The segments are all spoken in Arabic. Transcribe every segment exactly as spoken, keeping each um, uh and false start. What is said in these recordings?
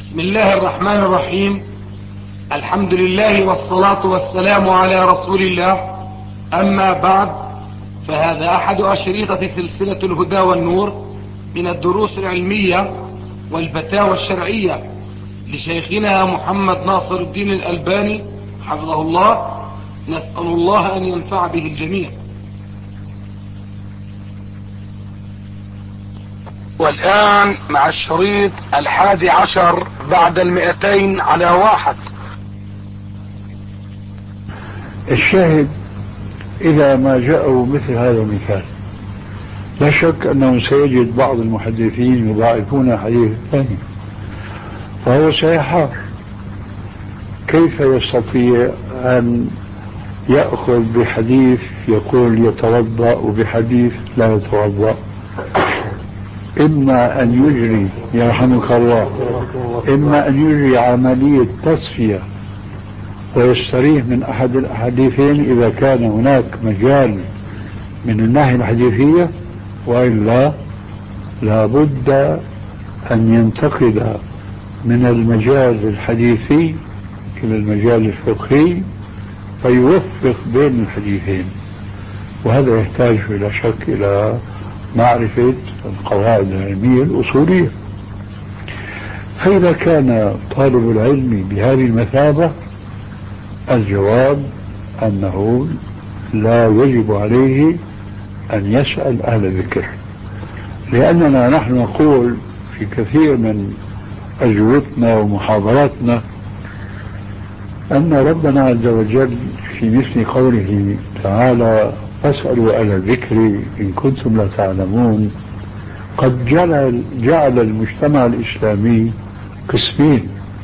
بسم الله الرحمن الرحيم. الحمد لله والصلاة والسلام على رسول الله. أما بعد، فهذا أحد أشريطة سلسلة الهدى والنور من الدروس العلمية والفتاوى الشرعية لشيخنا محمد ناصر الدين الألباني حفظه الله. نسأل الله أن ينفع به الجميع. والآن مع الشريط الحادي عشر بعد المئتين على واحد. الشاهد إذا ما جاءوا مثل هذا المثال، لا شك أنه سيجد بعض المحدثين يضاعفون حديث الثاني، وهو سيحار. كيف يستطيع أن يأخذ بحديث يقول يتوضأ وبحديث لا يتوضأ؟ إما أن يجري يرحمك الله إما أن يجري عملية تصفية ويستريح من أحد الأحاديثين إذا كان هناك مجال من الناحية الحديثية، وإلا لابد أن ينتقل من المجال الحديثي إلى المجال الفقهي فيوفق بين الحديثين، وهذا يحتاج بلا شك إلى معرفة القواعد العلمية الأصولية. فإذا كان طالب العلم بهذه المثابة، الجواب أنه لا يجب عليه أن يسأل أهل الذكر، لأننا نحن نقول في كثير من أجوبتنا ومحاضراتنا أن ربنا عز وجل في مثل قوله تعالى فاسألوا أهل الذكر إن كنتم لا تعلمون قد جعل, جعل المجتمع الإسلامي قسمين: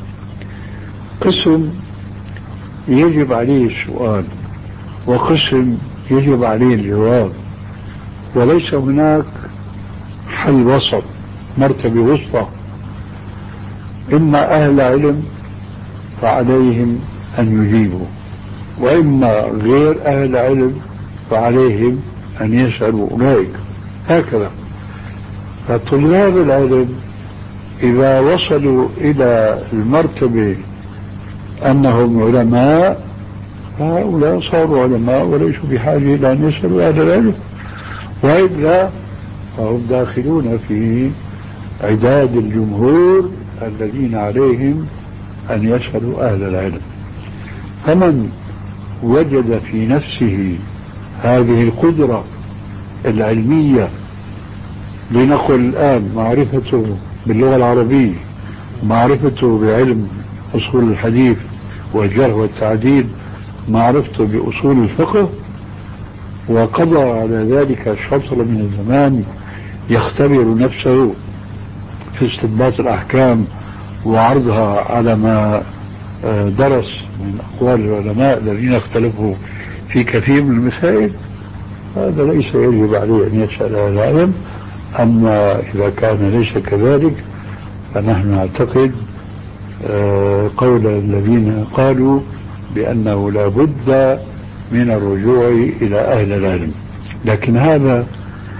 قسم يجب عليه السؤال، وقسم يجب عليه الجواب، وليس هناك حل وسط، مرتبة وسطى. إما أهل علم فعليهم أن يجيبوا، وإما غير أهل علم فعليهم أن يسألوا أولئك، هكذا. فطلاب العلم إذا وصلوا إلى المرتبة أنهم علماء، فهؤلاء صاروا علماء وليسوا بحاجة إلى أن يسألوا أهل العلم، وإلا فهم داخلون في عداد الجمهور الذين عليهم أن يسألوا أهل العلم. فمن وجد في نفسه هذه القدرة العلمية، لنقل الآن معرفته باللغة العربية، معرفته بعلم أصول الحديث والجرح والتعديل، معرفته بأصول الفقه، وقضى على ذلك شطر من الزمان يختبر نفسه في استنباط الأحكام وعرضها على ما درس من أقوال العلماء الذين اختلفوا في كثير من المسائل، هذا ليس يجب عليه أن يسأل أهل العلم. أما إذا كان ليس كذلك فنحن نعتقد قول الذين قالوا بأنه لا بد من الرجوع إلى أهل العلم، لكن هذا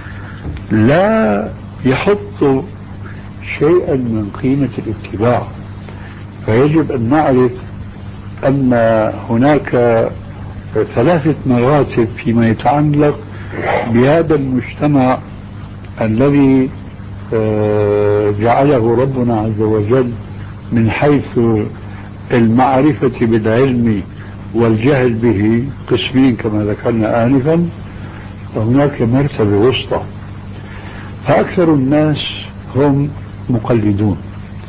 لا يحط شيئا من قيمة الاتباع. فيجب أن نعرف أن هناك ثلاثة مراتب فيما يتعلق بهذا المجتمع الذي جعله ربنا عز وجل من حيث المعرفة بالعلم والجهل به قسمين كما ذكرنا آنفا، وهناك مرتبة وسطى. فأكثر الناس هم مقلدون،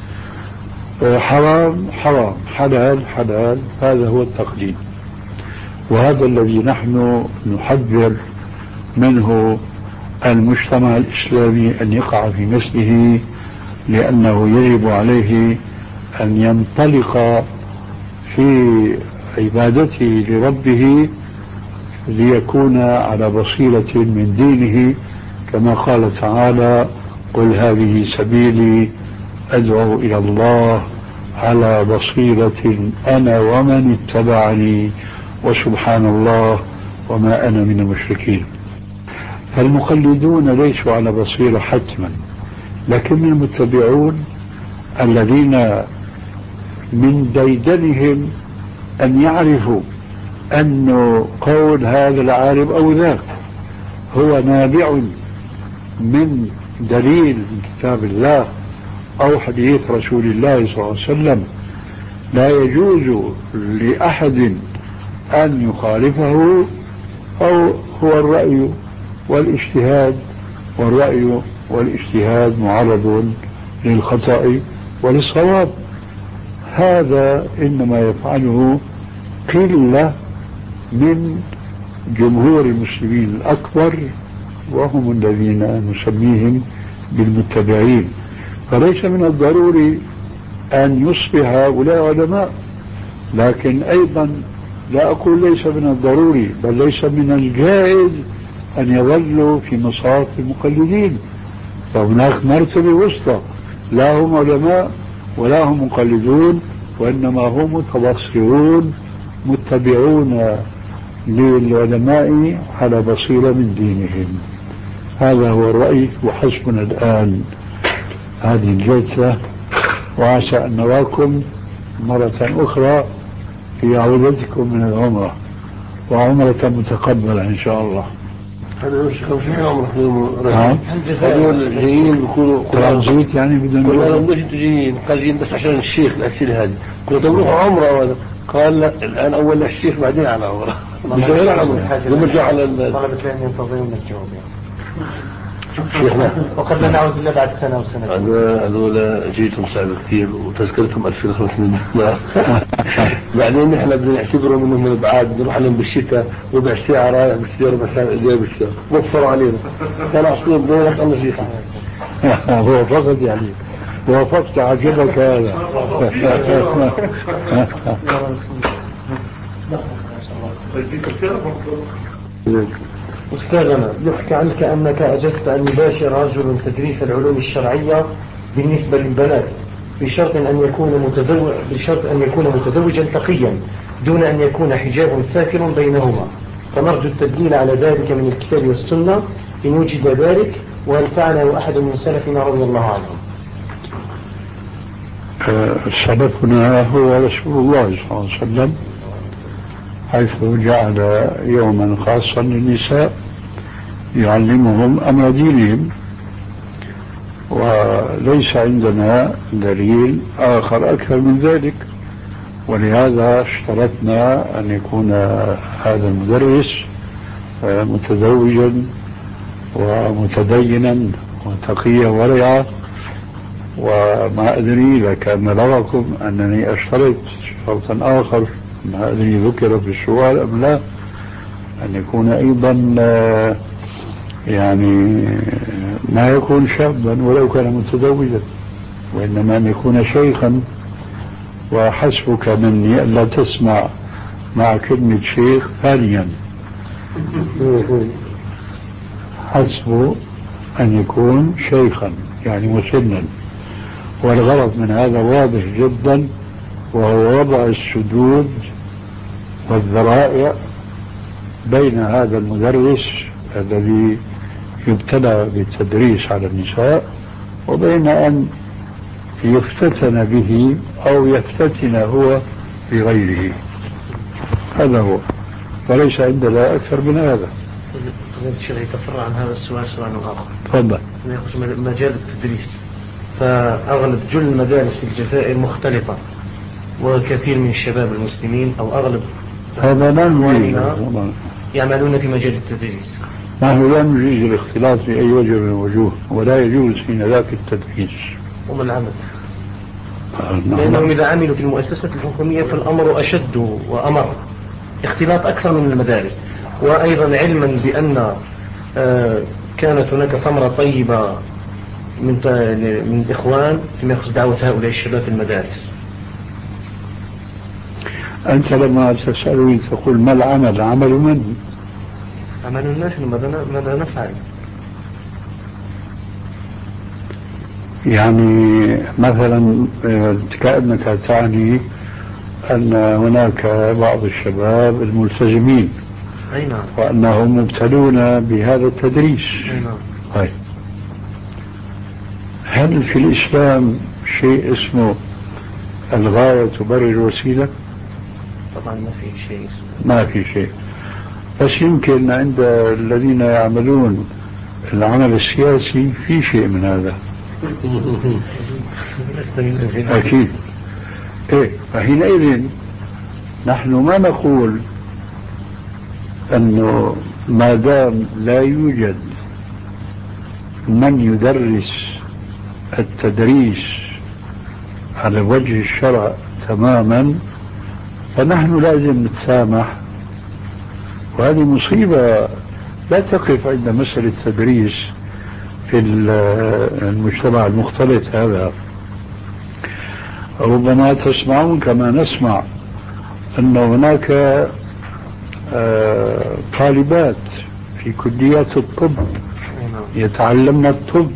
حرام حرام، حلال حلال، هذا هو التقليد، وهذا الذي نحن نحذر منه المجتمع الإسلامي أن يقع في مثله، لأنه يجب عليه أن ينطلق في عبادته لربه ليكون على بصيرة من دينه، كما قال تعالى قل هذه سبيلي أدعو إلى الله على بصيرة أنا ومن اتبعني وسبحان الله وما أنا من المشركين. فالمقلدون ليسوا على بصيرة حتما، لكن المتبعون الذين من ديدنهم أن يعرفوا أن قول هذا العالم أو ذاك هو نابع من دليل من كتاب الله أو حديث رسول الله صلى الله عليه وسلم، لا يجوز لأحد أن يخالفه، أو هو الرأي والاجتهاد، والرأي والاجتهاد معرض للخطأ وللصواب. هذا إنما يفعله قلة من جمهور المسلمين الأكبر، وهم الذين نسميهم بالمتبعين. فليس من الضروري أن يصبح هؤلاء علماء، لكن أيضا لا أقول ليس من الضروري، بل ليس من الجائز أن يظلوا في مصاف المقلدين. فهناك مرتبة وسطى، لا هم علماء ولا هم مقلدون، وإنما هم متبصرون متبعون للعلماء على بصيرة من دينهم. هذا هو الرأي، وحسبنا الآن هذه الجلسة، وعسى أن نراكم مرة أخرى في عودتكم من العمرة، وعمرة متقبلة إن شاء الله. هذا مش خمسين عمرة هذول جايين بيكونوا ترانزيت يعني بدون كنا لو مش جايين قاعدين بس عشان الشيخ الأسئلة هذه كنا تروحوا عمرة، قال لا الآن أول الشيخ بعدين على عمرة مش غير على عمرة نرجع على طلبة العلم ينتظرون الجواب شيخنا، وقد لا نعود إلا بعد سنة وسنة. هذول جيتهم صعب كثير وتذكرتهم ألفين وخمسمائة بعدين نحن بدنا نعتبرهم انهم من الابعاد، نروح لهم بالشتاء ربع ساعه رايح بالسياره مسافه جاي بالسياره وفروا علينا. كان عصير بينك الله شيخ هو فقط يعني وافقت، عجبك هذا. أستاذنا، يحكى عنك أنك أجزت أن يباشر رجل تدريس العلوم الشرعية بالنسبة للبنات بشرط أن يكون متزوج بشرط أن يكون متزوجا تقيا دون أن يكون حجاب ساتر بينهما، فنرجو التدليل على ذلك من الكتاب والسنة إن وجد ذلك، وهل فعله أحد من سلفنا رضي الله عنهم؟ سلفنا هو رسول الله صلى الله عليه وسلم، حيث جعل يوما خاصا للنساء يعلمهم أمر دينهم، وليس عندنا دليل آخر أكثر من ذلك. ولهذا اشترطنا أن يكون هذا المدرس متزوجا ومتدينا وتقيا ورعا. وما أدري إذا كان لغكم أنني أشترط شرطا آخر، ما أدري ذكر في السؤال أم لا، أن يكون أيضا يعني ما يكون شابا ولو كان متزوجا، وإنما أن يكون شيخا. وحسبك مني ألا تسمع مع كلمة شيخ ثانيا، حسب أن يكون شيخا يعني مسنا. والغرض من هذا واضح جدا، وهو وضع السدود والذرائع بين هذا المدرس الذي يبتلى بالتدريس على النساء وبين أن يفتتن به أو يفتتن هو بغيره. هذا هو، وليس عندنا أكثر من هذا. الشيخ يتفرع عن هذا السؤال سؤال آخر. تفضل. يخص مجال التدريس، فأغلب جل المدارس في الجزائر مختلطة، وكثير من الشباب المسلمين أو أغلب هذا لا نجيز يعملون في مجال التدريس. نحن لا نجيز الاختلاط في أي وجه من الوجوه، ولا يجوز حين ذاك التدريس. وما العمل؟ لأنهم إذا عملوا في المؤسسة الحكومية فالأمر أشد وأمر، اختلاط أكثر من المدارس. وأيضا علما بأن كانت هناك ثمرة طيبة من من الإخوان فيما يخص دعوة هؤلاء الشباب في المدارس. أنت لما تسألني تقول ما العمل؟ عمل من؟ عمل نحن، ماذا نفعل؟ يعني مثلا كأنك تعني أن هناك بعض الشباب الملتزمين أي نعم، وأنهم مبتلون بهذا التدريس. أي نعم. طيب، هل في الإسلام شيء اسمه الغاية تبرر الوسيلة؟ طبعا ما في شيء. ما في شيء، بس يمكن عند الذين يعملون العمل السياسي في شيء من هذا. أكيد. إيه، فحينئذ نحن ما نقول أنه ما دام لا يوجد من يدرس التدريس على وجه الشرع تماما فنحن لازم نتسامح. وهذه مصيبة لا تقف عند مسألة التدريس في المجتمع المختلط هذا. ربما تسمعون كما نسمع أن هناك طالبات في كليات الطب يتعلمن الطب،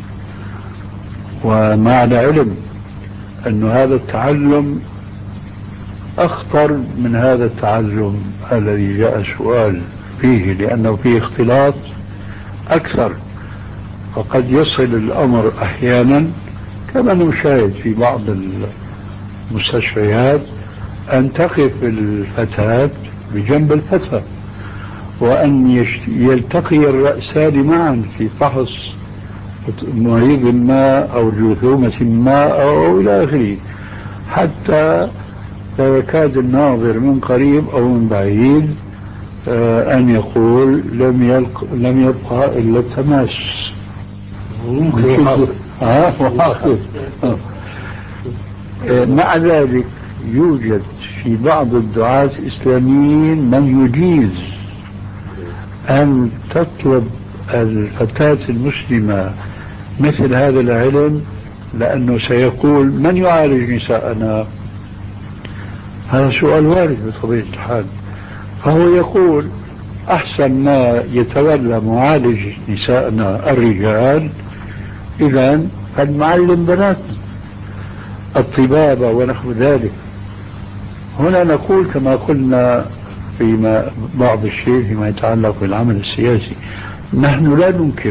ومع العلم أن هذا التعلم أخطر من هذا التعلم الذي جاء السؤال فيه، لأنه فيه اختلاط أكثر. فقد يصل الأمر أحيانا كما نشاهد في بعض المستشفيات أن تقف الفتاة بجنب الفتى وأن يلتقي الرأسان معا في فحص مريض ما أو جرثومة ما أو إلى آخره، حتى لا يكاد الناظر من قريب أو من بعيد أن يقول لم يلق لم يبقى إلا التماس. مع ذلك يوجد في بعض الدعاة الإسلاميين من يجيز أن تطلب الفتاة المسلمة مثل هذا العلم، لأنه سيقول من يعالج نساءنا؟ هذا سؤال وارد بطبيعة الحال. فهو يقول أحسن ما يتولى معالج نساءنا الرجال، إذن فلنعلم بناتنا الطبابة ونحو ذلك. هنا نقول كما قلنا فيما بعض الشيء فيما يتعلق بالعمل السياسي، نحن لا ننكر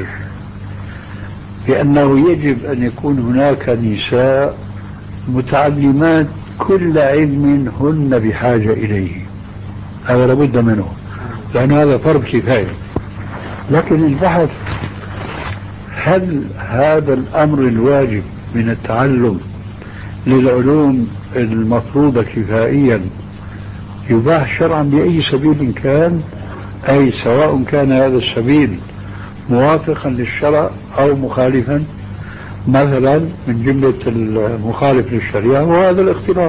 بأنه يجب أن يكون هناك نساء متعلمات كل علم هن بحاجة إليه، هذا لابد منه لأن هذا فرض كفاية. لكن البحث هل هذا الأمر الواجب من التعلم للعلوم المفروضة كفائيا يباح شرعا بأي سبيل كان، أي سواء كان هذا السبيل موافقا للشرع أو مخالفا؟ مثلا من جملة المخالف للشريعة وهذا الاختلاط.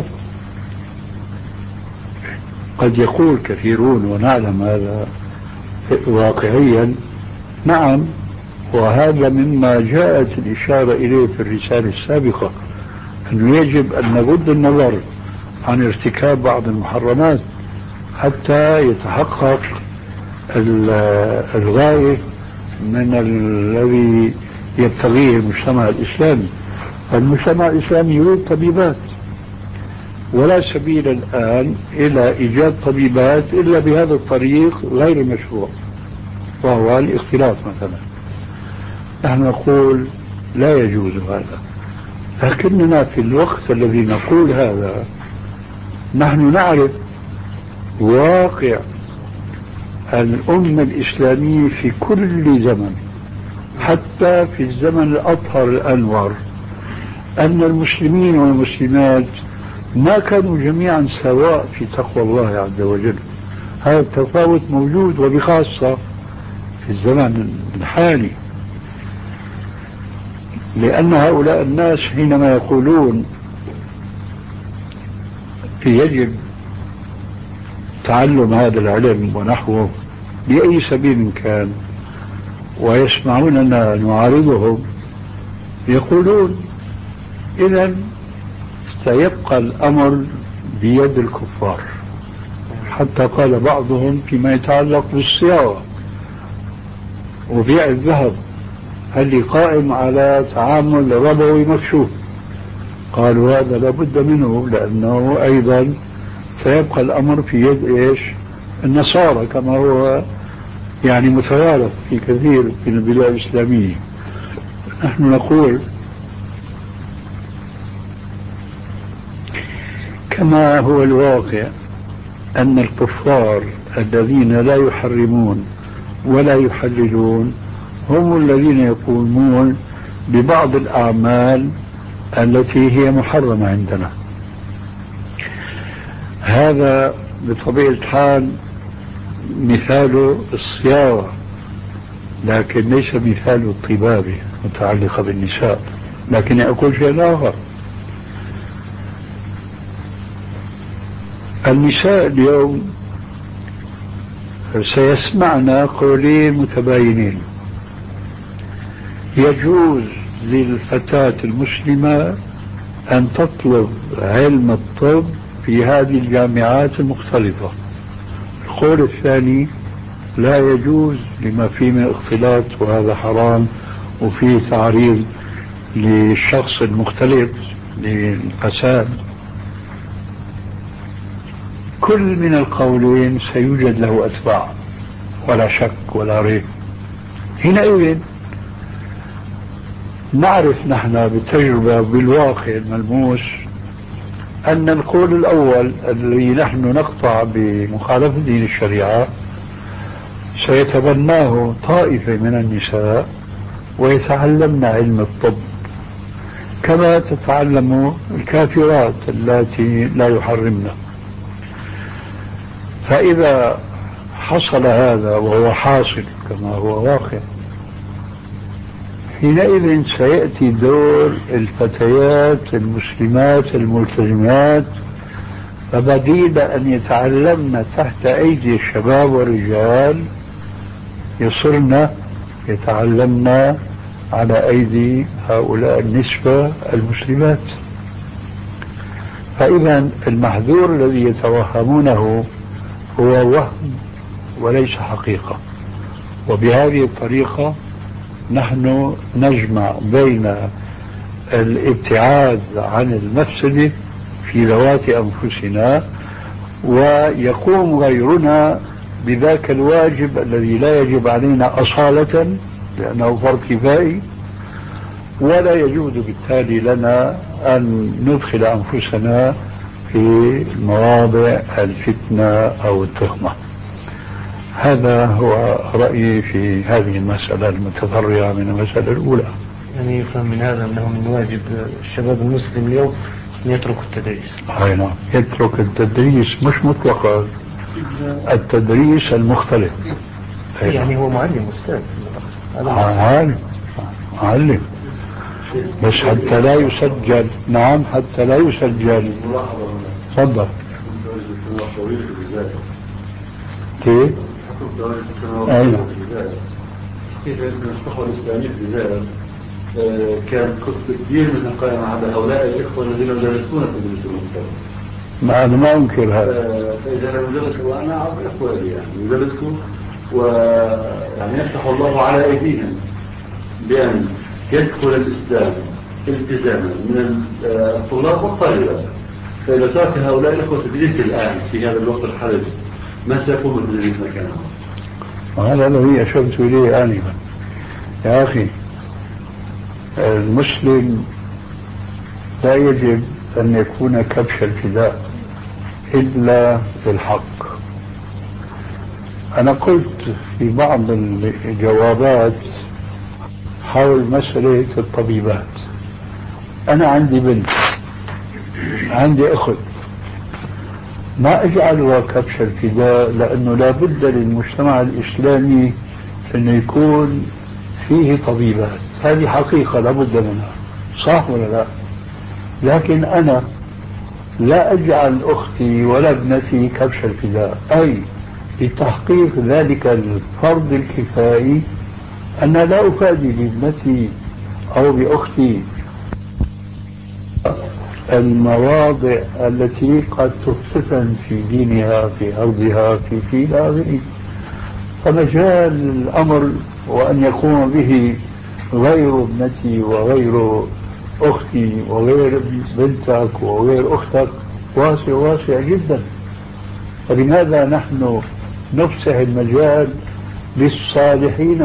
قد يقول كثيرون ونعلم هذا واقعيا نعم، وهذا مما جاءت الإشارة إليه في الرسالة السابقة، أنه يجب أن نغض النظر عن ارتكاب بعض المحرمات حتى يتحقق الغاية من الذي يبتغيه المجتمع الإسلامي. المجتمع الإسلامي يريد طبيبات، ولا سبيل الآن إلى إيجاد طبيبات إلا بهذا الطريق غير المشروع، وهو الاختلاط مثلا. نحن نقول لا يجوز هذا، لكننا في الوقت الذي نقول هذا نحن نعرف واقع الأمة الإسلامية في كل زمن، حتى في الزمن الأطهر الأنور، أن المسلمين والمسلمات ما كانوا جميعا سواء في تقوى الله عز وجل. هذا التفاوت موجود، وبخاصة في الزمن الحالي، لأن هؤلاء الناس حينما يقولون يجب تعلم هذا العلم ونحوه بأي سبيل كان ويسمعوننا نعارضهم، يقولون إذن سيبقى الأمر بيد الكفار. حتى قال بعضهم فيما يتعلق بالصياغة وبيع الذهب هل قائم على تعامل ربوي مكشوف، قالوا هذا لابد منه، لأنه أيضا سيبقى الأمر في يد إيش النصارى كما هو يعني متوارث في كثير من البلاد الإسلامية. نحن نقول كما هو الواقع أن الكفار الذين لا يحرمون ولا يحللون هم الذين يقومون ببعض الأعمال التي هي محرمة عندنا. هذا بطبيعة الحال مثال الصياغة، لكن ليس مثال الطبابة متعلقة بالنساء. لكن أقول شيء آخر، النساء اليوم سيسمعنا قولين متباينين. يجوز للفتاة المسلمة أن تطلب علم الطب في هذه الجامعات المختلطة. القول الثاني لا يجوز لما فيه من اختلاط، وهذا حرام وفيه تعريض للشخص المختلط للفساد. كل من القولين سيوجد له أتباع ولا شك ولا ريب. حينئذ نعرف نحن بالتجربة بالواقع الملموس أن القول الأول الذي نحن نقطع بمخالفة دين الشريعة سيتبناه طائفة من النساء ويتعلمن علم الطب كما تتعلم الكافرات التي لا يحرمن. فإذا حصل هذا، وهو حاصل كما هو واقع، حينئذ سيأتي دور الفتيات المسلمات الملتزمات، فبديل أن يتعلمن تحت أيدي الشباب والرجال يصرن يتعلمن على أيدي هؤلاء النسبة المسلمات. فإذا المحذور الذي يتوهمونه هو وهم وليس حقيقة. وبهذه الطريقة نحن نجمع بين الابتعاد عن المفسدة في ذوات أنفسنا، ويقوم غيرنا بذاك الواجب الذي لا يجب علينا أصالة لأنه فرض كفائي، ولا يجوز بالتالي لنا أن ندخل أنفسنا في مواضع الفتنة أو التهمة. هذا هو رأيي في هذه المسألة المتفرعة من المسألة الأولى. يعني يفهم من هذا أنه من واجب الشباب المسلم اليوم أن يترك التدريس. أي نعم، يترك التدريس مش مطلقا، التدريس المختلف. يعني هو معلم أستاذ. معلم معلم بس حتى لا يسجل. نعم، حتى لا يسجل. تفضل. كيف؟ أين؟ كيف المستوى الإسلامي في الجزائر كان قصة كبير من قائمة على هؤلاء الإخوة الذين يدرسون في الدروس المختلفة. ما أنا ما أنكر هذا. فإذا لم يدرسوا، وأنا أعرف إخواني يعني يدرسوا ويعني يفتح الله على أيديهم بأن يدخل الإسلام التزاما من الطلاب والطالبات. فإذا ترك هؤلاء الإخوة تدريس الآن في هذا الوقت الحرج، ما سيكون التدريس مكانهم؟ وهذا الذي أشرت إليه آنفا. يا أخي، المسلم لا يجب أن يكون كبش الفداء إلا بالحق. أنا قلت في بعض الجوابات حول مسألة الطبيبات، أنا عندي بنت، عندي أخت، ما أجعلها كبش الفداء، لأنه لا بد للمجتمع الإسلامي أنه يكون فيه طبيبات. هذه حقيقة لا بد منها، صح ولا لا؟ لكن أنا لا أجعل أختي ولا ابنتي كبش الفداء، أي لتحقيق ذلك الفرض الكفائي أنا لا أفادي بابنتي أو بأختي المواضع التي قد تفتتن في دينها، في أرضها، في في آخره. فمجال الأمر وأن يقوم به غير ابنتي وغير أختي وغير بنتك وغير أختك واسع واسع جدا. فلماذا نحن نفسح المجال للصالحين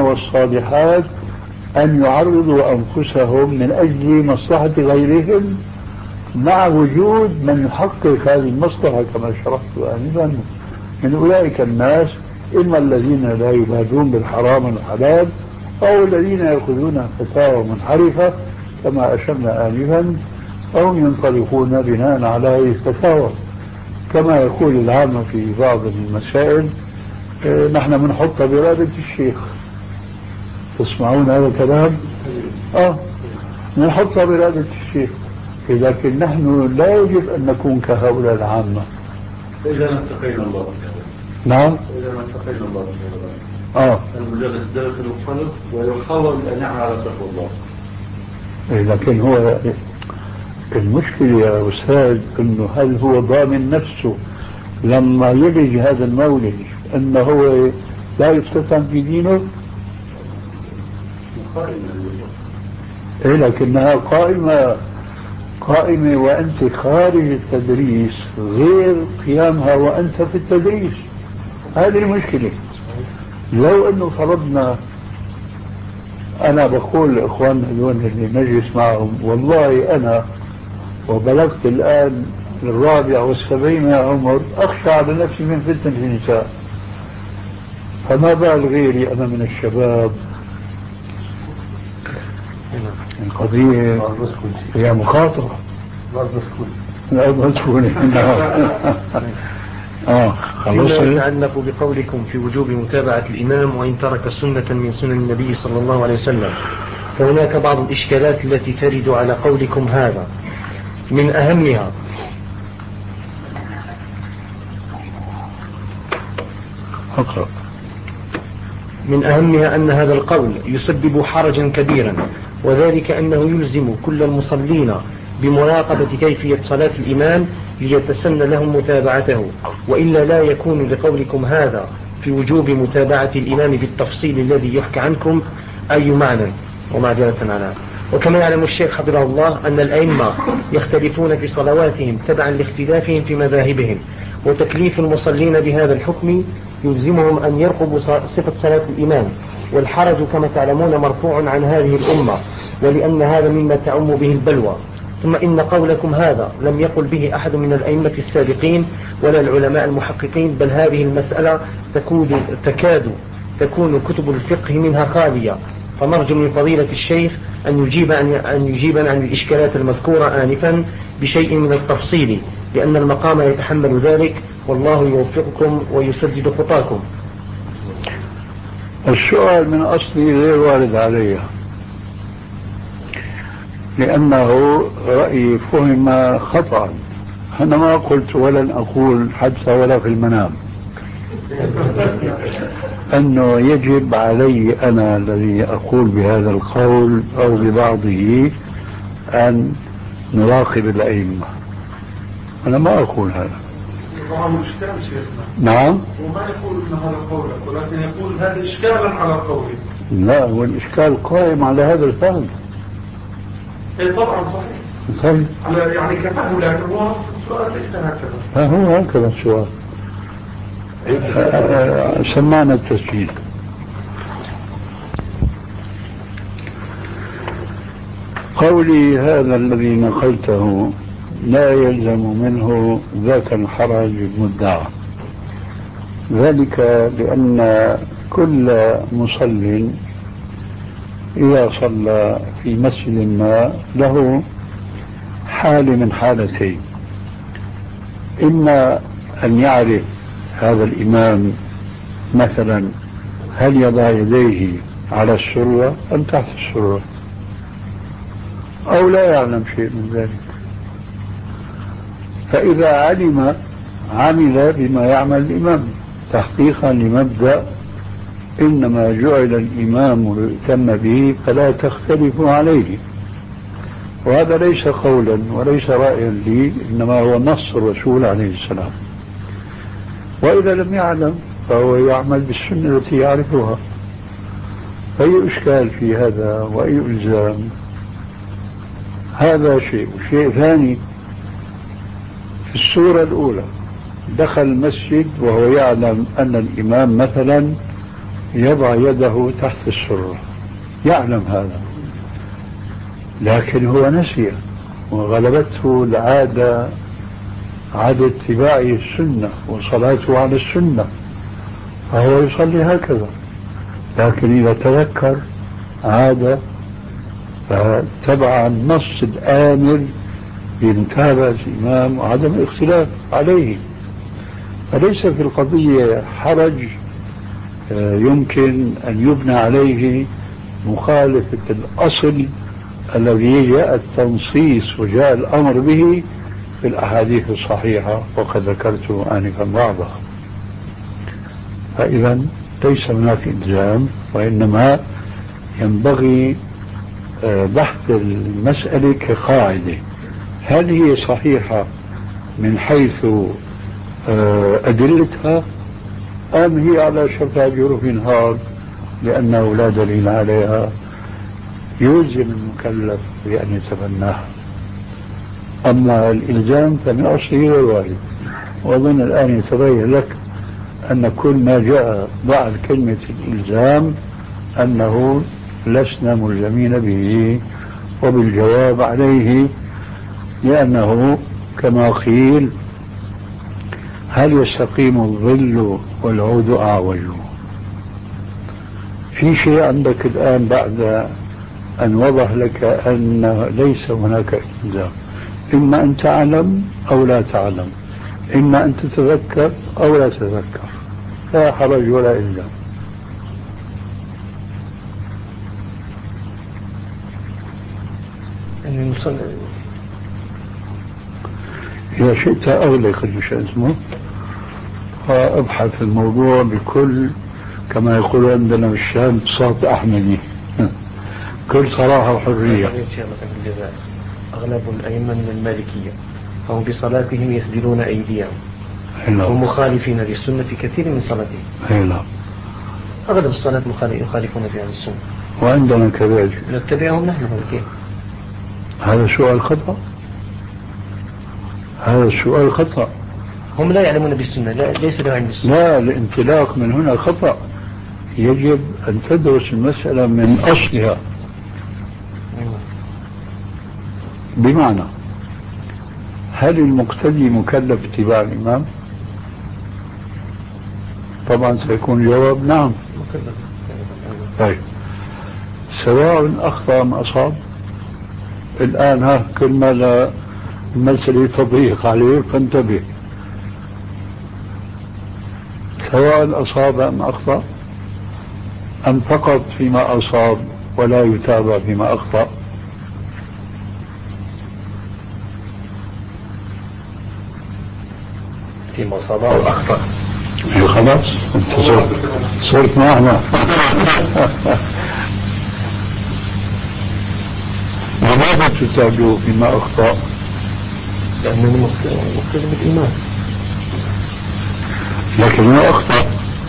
والصالحات أن يعرضوا أنفسهم من أجل مصلحة غيرهم مع وجود من يحقق هذه المصلحة كما شرحت آنفا من أولئك الناس، إما الذين لا يبادون بالحرام والحلال أو الذين يأخذون فتاوى منحرفة كما أشرنا آنفا، أو ينطلقون بناء على هذه الفتاوى. كما يقول العامة في بعض المسائل اه نحن بنحط بإرادة الشيخ. تسمعون هذا الكلام؟ آه نحط بإرادة الشيخ، لكن نحن لا يجب أن نكون كهؤلاء العامة. إذا ما اتقينا الله. نعم. إذا ما اتقينا الله. آه. المجرد داخل القلب ويحاول أن يعمل على تقوى الله. لكن هو المشكلة يا أستاذ أنه هل هو ضامن نفسه لما يلج هذا المولد أنه هو لا يفتتن في دينه؟ إيه لكنها قائمة قائمة وأنت خارج التدريس غير قيامها وأنت في التدريس. هذه المشكلة. لو أنه فرضنا، أنا بقول لإخواننا هذول اللي نجلس معهم والله أنا وبلغت الآن الرابع والسبعين يا عمر أخشى على نفسي من فتنة النساء، فما بال غيري أنا من الشباب. القضية هي مخاطرة. لا مسكونة. آه فيما يتعلق بقولكم في وجوب متابعة الإمام وإن ترك سنة من سنن النبي صلى الله عليه وسلم، فهناك بعض الإشكالات التي ترد على قولكم هذا. من أهمها أقرأ. من أهمها أن هذا القول يسبب حرجا كبيرا، وذلك أنه يلزم كل المصلين بمراقبة كيفية صلاة الإمام ليتسن لهم متابعته، وإلا لا يكون لقولكم هذا في وجوب متابعة الإمام بالتفصيل الذي يحكى عنكم أي معنى ومعذرة على. وكما يعلم الشيخ حفظه الله أن الأئمة يختلفون في صلواتهم تبعا لاختلافهم في مذاهبهم، وتكليف المصلين بهذا الحكم يلزمهم أن يرقبوا صفة صلاة الإمام، والحرج كما تعلمون مرفوع عن هذه الأمة، ولأن هذا مما تعم به البلوى. ثم إن قولكم هذا لم يقل به أحد من الأئمة السابقين ولا العلماء المحققين، بل هذه المسألة تكاد تكاد تكون كتب الفقه منها خالية، فنرجو من فضيلة الشيخ أن يجيب عن أن يجيبنا عن الإشكالات المذكورة آنفا بشيء من التفصيل، لأن المقام يتحمل ذلك، والله يوفقكم ويسدد خطاكم. السؤال من أصله غير وارد علي، لأنه رأيي فهم خطأ. أنا ما قلت ولن أقول حتى ولا في المنام أنه يجب علي أنا الذي أقول بهذا القول أو ببعضه أن نراقب الأئمة. أنا ما أقول هذا. نعم. وما يقول ان هذا قولك، ولكن يقول هذا اشكالا على قولك. لا، هو الاشكال قائم على هذا الفهم. اي طبعا صحيح. صحيح. على يعني كفاه، لكن هو السؤال ليس هكذا. ها هو هكذا السؤال. سمعنا التسجيل. قولي هذا الذي نقلته لا يلزم منه ذاك الحرج المدعى، ذلك لأن كل مصل إذا صلى في مسجد ما له حال من حالتين: إما أن يعرف هذا الإمام مثلا هل يضع يديه على السرة أم تحت السرة، أو لا يعلم شيء من ذلك. فإذا علم عمل بما يعمل الإمام تحقيقا لمبدأ إنما جعل الإمام ليؤتم به فلا تختلفوا عليه. وهذا ليس قولا وليس رأيا لي، إنما هو نص الرسول عليه السلام. وإذا لم يعلم فهو يعمل بالسنة التي يعرفها. أي إشكال في هذا وأي إلزام؟ هذا شيء. وشيء ثاني، في السورة الأولى دخل المسجد وهو يعلم أن الإمام مثلا يضع يده تحت السرة، يعلم هذا، لكن هو نسي وغلبته العادة، عادة اتباعه السنة وصلاته على السنة، فهو يصلي هكذا. لكن إذا تذكر عادة فتبع النص الآمر بمتابعة الإمام وعدم الاختلاف عليه، فليس في القضية حرج يمكن أن يبنى عليه مخالفة الأصل الذي جاء التنصيص وجاء الأمر به في الأحاديث الصحيحة، وقد ذكرت آنفا بعضها. فإذا ليس هناك إلزام، وإنما ينبغي بحث المسألة كقاعدة، هل هي صحيحة من حيث أدلتها أم هي على شفا جرف هار لأنه لا دليل عليها يلزم المكلف بأن يتبناها. أما الإلزام فمن أصله غير وارد، وأظن الآن يتبين لك أن كل ما جاء بعد كلمة الإلزام أنه لسنا ملزمين به وبالجواب عليه، لأنه كما قيل هل يستقيم الظل والعود أعوج. في شيء عندك الآن بعد أن وضح لك أن ليس هناك إلزام، إما أن تعلم أو لا تعلم، إما أن تتذكر أو لا تتذكر، لا حرج ولا إلزام. إذا شئت أغلق شو اسمه وابحث الموضوع بكل، كما يقول عندنا بالشام، بساط أحمدي، كل صراحة وحرية. أغلب الأئمة من المالكية فهم بصلاتهم يسدلون أيديهم هلا. ومخالفين للسنة في كثير من صلاتهم. هلا. أغلب الصلاة يخالفون في هذه السنة، وعندنا كذلك نتبعهم نحن. كيف هذا سؤال خطأ؟ هذا السؤال خطأ. هم لا يعلمون بالسنة، لا ليس له علم بالسنة. لا، الانطلاق من هنا خطأ. يجب أن تدرس المسألة من أصلها. بمعنى هل المقتدي مكلف اتباع الإمام؟ طبعا سيكون الجواب نعم. طيب سواء أخطأ أم أصاب. الآن ها كل ما لا المسألة تضيق عليه فانتبه، سواء أصاب أم أخطأ أم فقط فيما أصاب ولا يتابع فيما أخطأ. فيما أصاب أو أخطأ. خلاص انت صرت صرت معنا. لماذا تتابعه فيما أخطأ؟ لأنه مقتدى بالإيمان، لكنه أخطأ.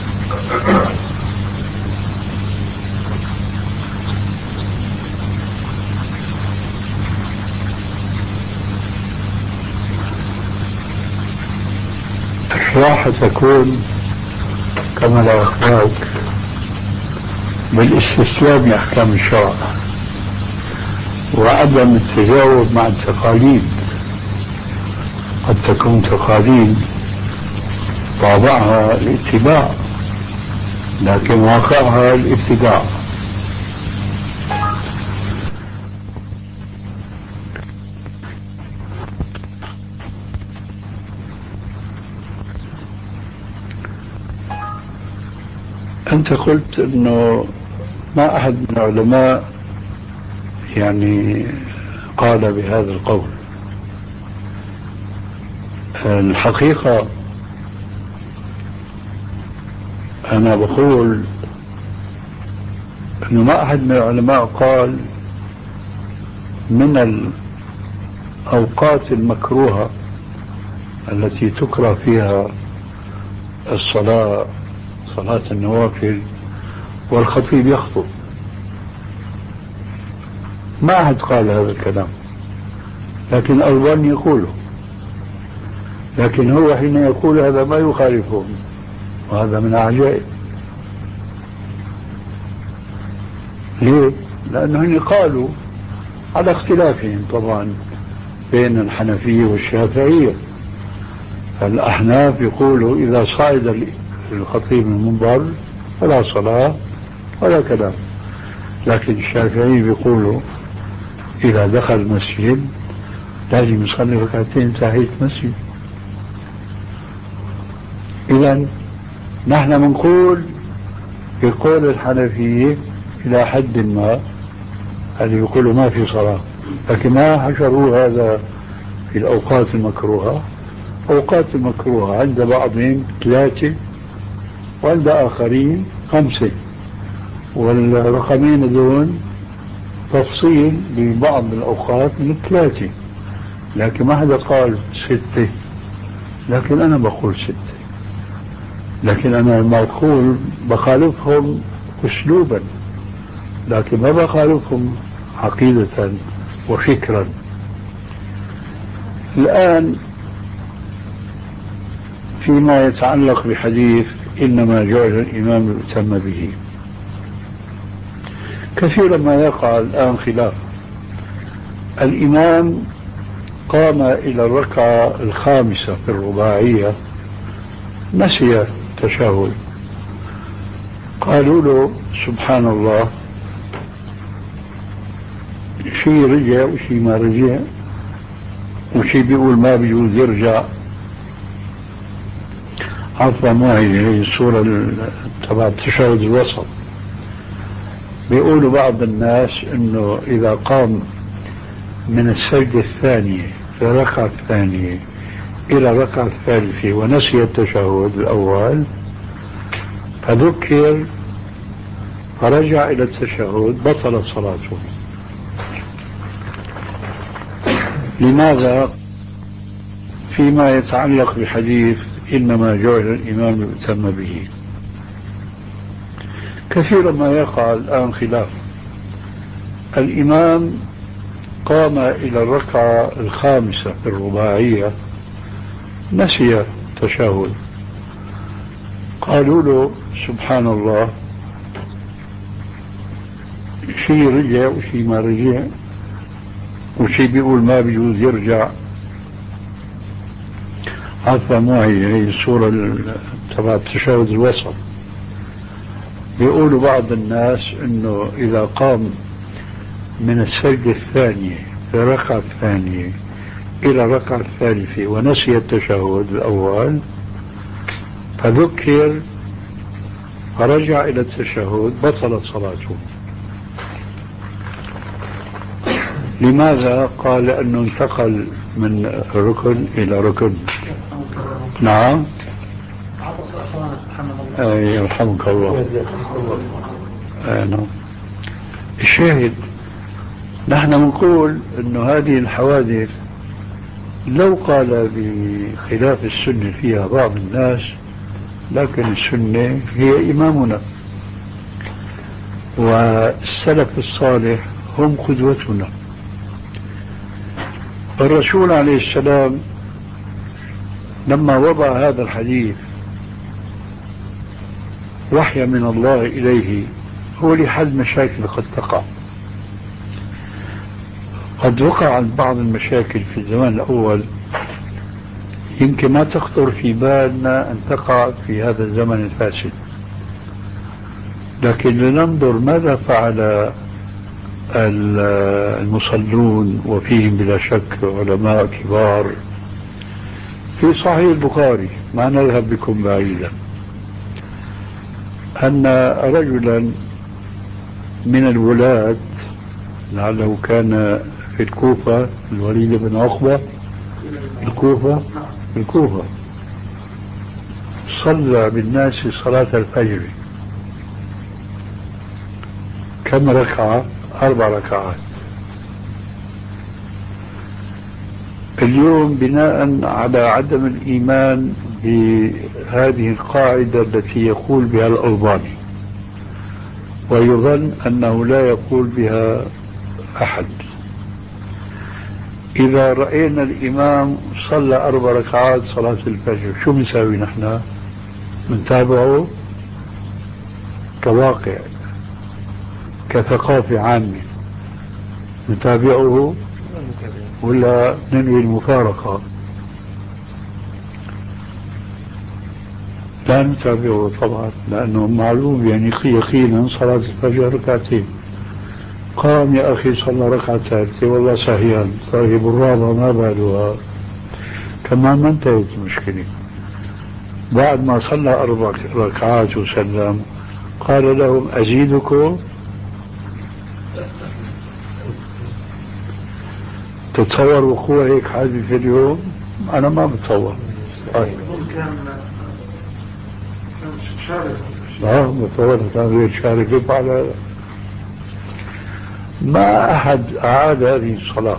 راح تكون كما لا أخلاق بالاستسلام لأحكام الشرع وعدم التجاوب مع التقاليد. قد تكون تقاليد طابعها الاتباع لكن واقعها الابتداع. أنت قلت أنه ما أحد من العلماء يعني قال بهذا القول. الحقيقة أنا بقول أنه ما أحد من العلماء قال من الأوقات المكروهة التي تكره فيها الصلاة، صلاة النوافل والخطيب يخطب، ما أحد قال هذا الكلام، لكن الألباني يقوله. لكن هو حين يقول هذا ما يخالفهم، وهذا من العجائب. ليه؟ لأنهم قالوا على اختلافهم طبعا بين الحنفية والشافعية. الأحناف يقولوا إذا صعد الخطيب من المنبر فلا صلاة ولا كلام، لكن الشافعي بيقولوا إذا دخل المسجد لازم يصلي ركعتين تحية مسجد. إذا نحن بنقول بقول الحنفية إلى حد ما اللي يقولوا ما في صلاة، لكن ما حشروا هذا في الأوقات المكروهة. أوقات المكروهة عند بعضهم ثلاثة وعند آخرين خمسة، والرقمين دون تفصيل ببعض الأوقات من ثلاثة، لكن ما حدا قال ستة، لكن أنا بقول ستة. لكن أنا لما أقول بخالفهم أسلوبا، لكن ما بخالفهم عقيدة وفكرا. الآن فيما يتعلق بحديث إنما جعل الإمام يؤتم به، كثيرا ما يقع الآن خلاف. الإمام قام إلى الركعة الخامسة في الرباعية نسي التشهد، قالوا له سبحان الله، شيء رجع وشيء ما رجع، وشيء بيقول ما بيجوز يرجع. عفوا معي هي الصورة تبع التشهد الوسط. بيقولوا بعض الناس انه اذا قام من السجدة الثانية في الركعة الثانية الى الركعة الثالثة ونسي التشهد الاول فذكر فرجع الى التشهد بطلت صلاته. لماذا؟ فيما يتعلق بحديث إنما جعل الإمام يؤتم به، كثيرا ما يقع الآن خلاف. الإمام قام إلى الركعة الخامسة في الرباعية نسي التشهد، قالوا له سبحان الله، شيء رجع وشيء ما رجع، وشيء بيقول ما بيجوز يرجع. عفوا معي هي الصورة تبع التشهد الوسط. بيقولوا بعض الناس انه اذا قام من السجدة الثانية في الركعة الثانية الى الركعة الثالثة ونسي التشهد الاول فذكر فرجع الى التشهد بطلت صلاته. لماذا؟ قال لأنه انتقل من ركن إلى ركن. نعم. أي يرحمك الله. آه نعم. الشاهد نحن نقول أنه هذه الحوادث لو قال بخلاف السنة فيها بعض الناس، لكن السنة هي إمامنا، والسلف الصالح هم قدوتنا. الرسول عليه السلام لما وضع هذا الحديث وحي من الله إليه هو لحل مشاكل قد تقع. قد وقعت بعض المشاكل في الزمان الأول يمكن ما تخطر في بالنا أن تقع في هذا الزمن الفاسد، لكن لننظر ماذا فعل المصلون وفيهم بلا شك علماء كبار. في صحيح البخاري، ما نذهب بكم بعيدا، أن رجلا من الولاة لعله كان في الكوفة، الوليد بن عقبة، الكوفة الكوفة صلى بالناس صلاة الفجر. كم ركعة؟ أربع ركعات. اليوم بناء على عدم الإيمان بهذه القاعدة التي يقول بها الألباني ويظن أنه لا يقول بها أحد، إذا رأينا الإمام صلى أربع ركعات صلاة الفجر شو بنساوي نحن؟ بنتابعه كواقع، كثقافة عامة، نتابعه ولا ننوي المفارقة؟ لا نتابعه طبعا، لأنه معلوم يعني يقينا صلاة الفجر ركعتين. قام يا أخي صلى ركعتين، والله سهيان. طيب الرابعة ما بالها؟ كمان ما انتهت المشكلة. بعد ما صلى أربع ركعات وسلم قال لهم أزيدكم؟ تتصور وقوع هيك حادث في اليوم؟ أنا ما بتصور. طيب. اه بتصور كان غير شارك على ما أحد أعاد هذه الصلاة.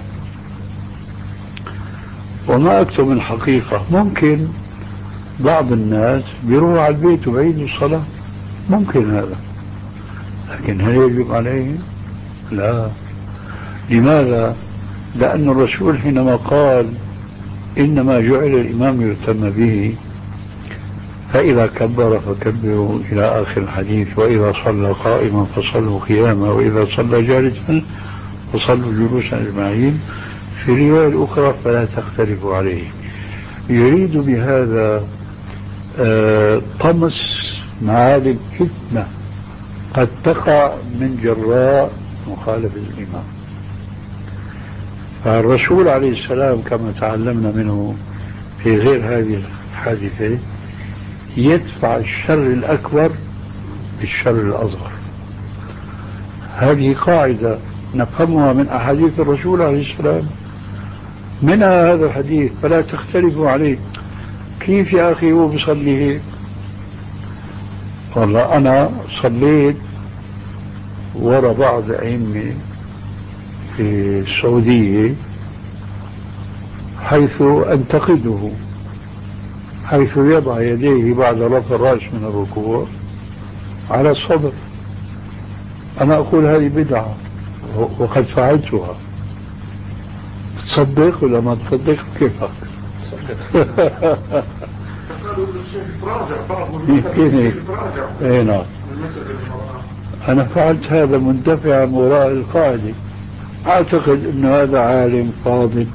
وما أكثر من حقيقة، ممكن بعض الناس بيروحوا على البيت وبعيدوا الصلاة، ممكن هذا، لكن هل يجب عليه؟ لا. لماذا؟ لأن الرسول حينما قال إنما جعل الإمام يهتم به، فإذا كبر فكبروا إلى آخر الحديث، وإذا صلى قائما فصلوا قياما، وإذا صلى جالسا فصلوا جلوسا أجمعين. في الرواية الأخرى فلا تختلفوا عليه. يريد بهذا آه طمس معالم فتنة قد تقع من جراء مخالفة الإمام. فالرسول عليه السلام كما تعلمنا منه في غير هذه الحادثة يدفع الشر الأكبر بالشر الأصغر. هذه قاعدة نفهمها من أحاديث الرسول عليه السلام، منها هذا الحديث فلا تختلفوا عليه. كيف يا أخي هو بيصلي هيك؟ والله أنا صليت وراء بعض أئمة في السعودية حيث أنتقده، حيث يضع يديه بعد رفع الرأس من الركوع على الصدر. أنا أقول هذه بدعة وقد فعلتها. تصدق ولا ما تصدق؟ كيفك؟ نعم. أنا فعلت هذا مندفعا وراء القاعدة. أعتقد أن هذا عالم فاضل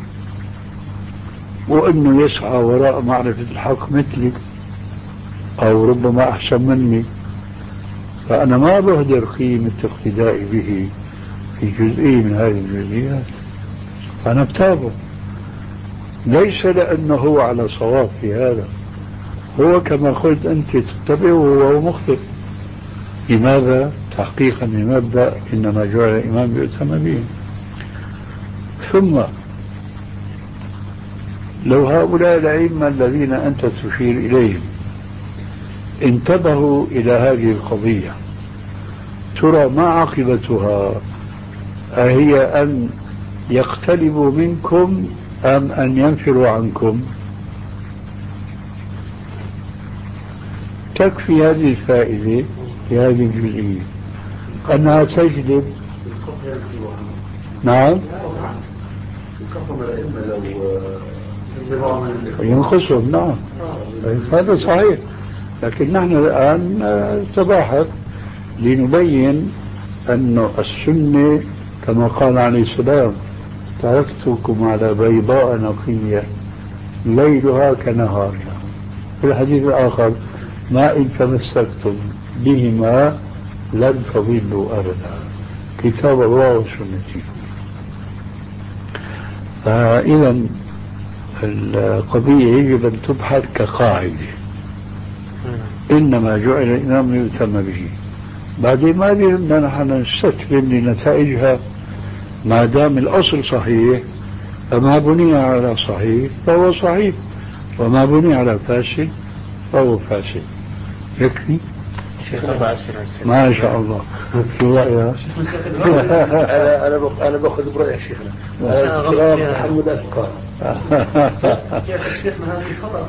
وأنه يسعى وراء معرفة الحق مثلي أو ربما أحسن مني، فأنا ما بهدر قيمة اقتدائي به في جزئية من هذه الجزئيات. أنا بتابعه ليس لأنه هو على صواب في هذا، هو كما قلت أنت تتبعه وهو مخطئ. لماذا؟ تحقيقا لمبدأ إنما جعل الإمام يؤتم به. ثم لو هؤلاء الأئمة الذين أنت تشير إليهم انتبهوا إلى هذه القضية، ترى ما عاقبتها؟ أهي أن يقتربوا منكم أم أن ينفروا عنكم؟ تكفي هذه الفائدة في هذه الجزئية أنها تجلب. نعم ينقصهم. نعم هذا صحيح، لكن نحن الآن نتباحث لنبين أن السنة كما قال عليه السلام تركتكم على بيضاء نقية ليلها كنهارها. في الحديث الآخر ما إن تمسكتم بهما لن تضلوا أبدا، كتاب الله وسنتي. فإذا القضية يجب أن تبحث كقاعدة، إنما جعل الإمام يهتم به. بعدين ما بدنا نحن نستسلم لنتائجها، ما دام الأصل صحيح فما بني على صحيح فهو صحيح، وما بني على فاسد فهو فاسد. يكفي ما شاء الله. شو رأيك؟ أنا أنا أنا بأخذ برأيك شيخنا. أنا محمد أفكار. شيخنا هذه خطأ.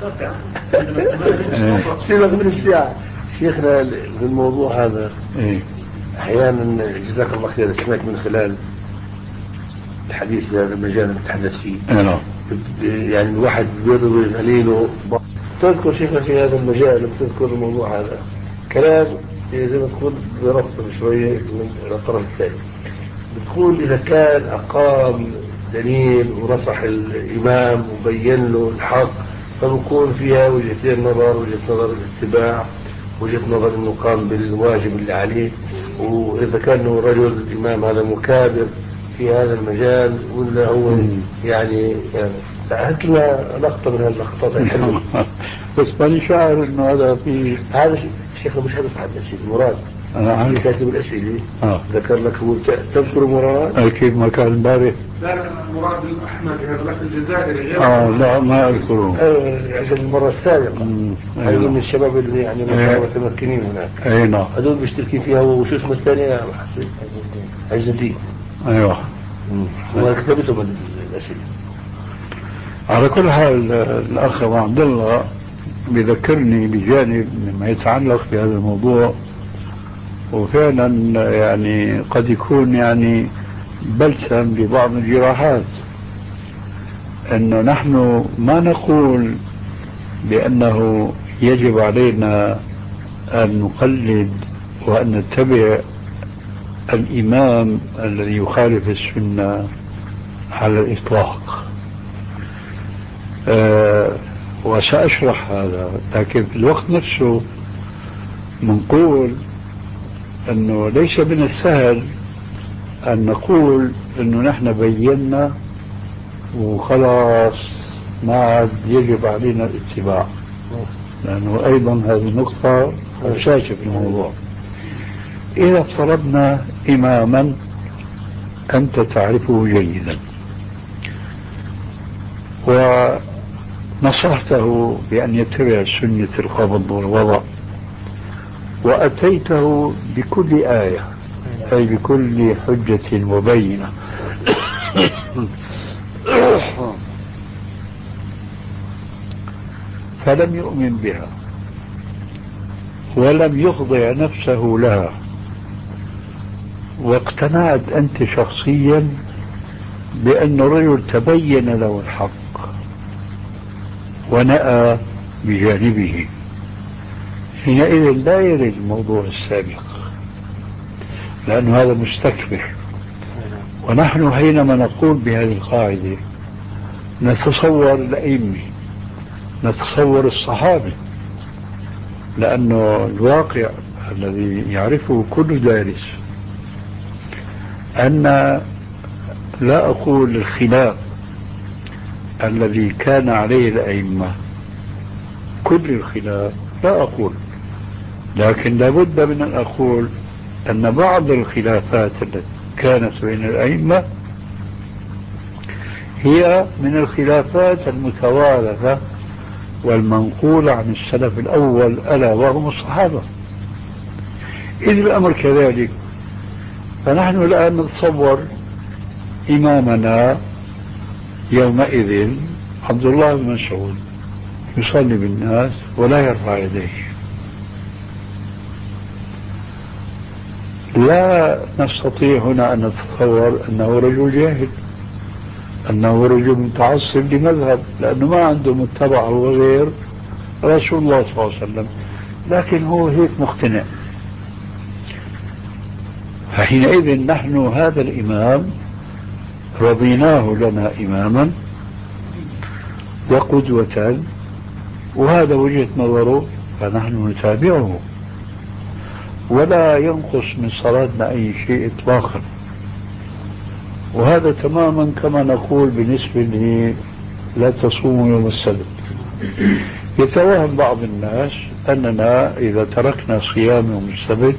سيبك من الساعة. شيخنا في الموضوع هذا أحيانا جزاك الله خير سمعت من خلال الحديث في هذا المجال نتحدث فيه. يعني الواحد بيضرب قليله. تذكر شيخنا في هذا المجال بتذكر الموضوع هذا كلام زي ما تقول بربط شوية من الطرف الثاني. بتقول إذا كان أقام دليل ونصح الإمام وبين له الحق، فبكون فيها وجهتين نظر، وجهة نظر الاتباع، وجهة نظر انه قام بالواجب اللي عليه. واذا كان رجل الامام هذا مكابر في هذا المجال ولا هو يعني هات لنا لقطة من هاللقطات الحلوة. بس ماني شاعر انه هذا في هذا شيخنا مش هذا صاحب الاسئلة مراد، انا عارف كاتب الاسئلة اه ذكر لك هو تذكر مراد اكيد ما كان امبارح. لا مراد الاحمد هذا الجزائري غير اه لا ما اذكره. آه عشان المرة السابقة هذول من الشباب اللي يعني متمكنين هناك. اي نعم هذول مشتركين فيها. وشو اسمه الثاني يا محسن؟ عز الدين. ايوه وكتبتهم الاسئلة. على كل حال الاخ ابو عبد الله بذكرني بجانب مما يتعلق بهذا الموضوع، وفعلا يعني قد يكون يعني بلسم لبعض الجراحات، انه نحن ما نقول بانه يجب علينا ان نقلد وان نتبع الامام الذي يخالف السنة على الاطلاق. أه وسأشرح هذا، لكن في الوقت نفسه منقول أنه ليس من السهل أن نقول أنه نحن بينا وخلاص ما عاد يجب علينا الاتباع، لأنه أيضا هذه نقطة أساسية في الموضوع. إذا افترضنا إماما أنت تعرفه جيدا ونصحته بأن يتبع سنة القبض والوضع، وأتيته بكل آية أي بكل حجة مبينة فلم يؤمن بها ولم يخضع نفسه لها، واقتنعت أنت شخصيا بأن الرجل تبين له الحق ونأى بجانبه، حينئذ لا يرد الموضوع السابق، لأن هذا مستكبر. ونحن حينما نقول بهذه القاعدة نتصور الأئمة، نتصور الصحابة، لأنه الواقع الذي يعرفه كل دارس أن لا أقول الخلاف الذي كان عليه الأئمة كل الخلاف، لا أقول، لكن لابد من أن أقول أن بعض الخلافات التي كانت بين الأئمة هي من الخلافات المتوارثة والمنقولة عن السلف الأول ألا وهم الصحابة. إذ الأمر كذلك، فنحن الآن نتصور إمامنا يومئذ عبد الله بن مسعود يصلي بالناس ولا يرفع يديه، لا نستطيع هنا أن نتصور أنه رجل جاهل، أنه رجل متعصب لمذهب، لأنه ما عنده متبعه غير رسول الله صلى الله عليه وسلم، لكن هو هيك مقتنع. فحينئذ نحن هذا الإمام رضيناه لنا إماما وقدوة، وهذا وجهة نظره، فنحن نتابعه ولا ينقص من صلاتنا أي شيء إطلاقا. وهذا تماما كما نقول بالنسبة لي لا تصوموا يوم السبت. يتوهم بعض الناس أننا إذا تركنا صيام يوم السبت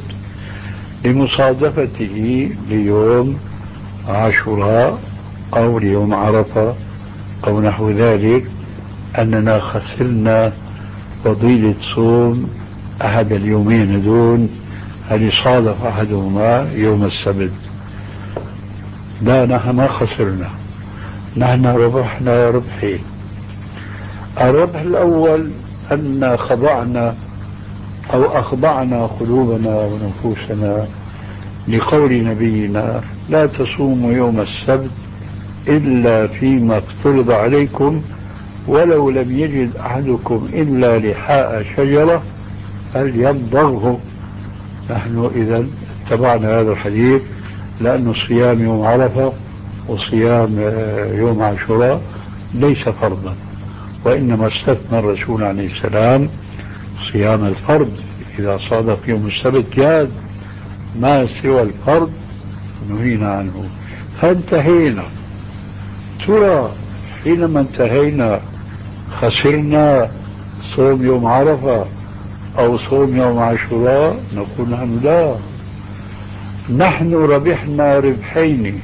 لمصادفته ليوم عاشوراء أو ليوم عرفة أو نحو ذلك أننا خسرنا فضيلة صوم أحد اليومين دون هل صادف أحدهما يوم السبت. لا، نحن ما خسرنا، نحن ربحنا ربحين. الربح الأول أن خضعنا أو أخضعنا قلوبنا ونفوسنا لقول نبينا لا تصوموا يوم السبت إلا فيما افترض عليكم ولو لم يجد أحدكم إلا لحاء شجرة فليمضغه. نحن إذا اتبعنا هذا الحديث، لأن الصيام يوم عرفة وصيام يوم عاشوراء ليس فرضا، وإنما استثنى الرسول عليه السلام صيام الفرض إذا صادف يوم السبت جاد، ما سوى الفرض نهينا عنه فانتهينا. ترى حينما انتهينا خسرنا صوم يوم عرفة أو صوم يوم عاشوراء؟ نقول نحن لا، نحن ربحنا ربحين،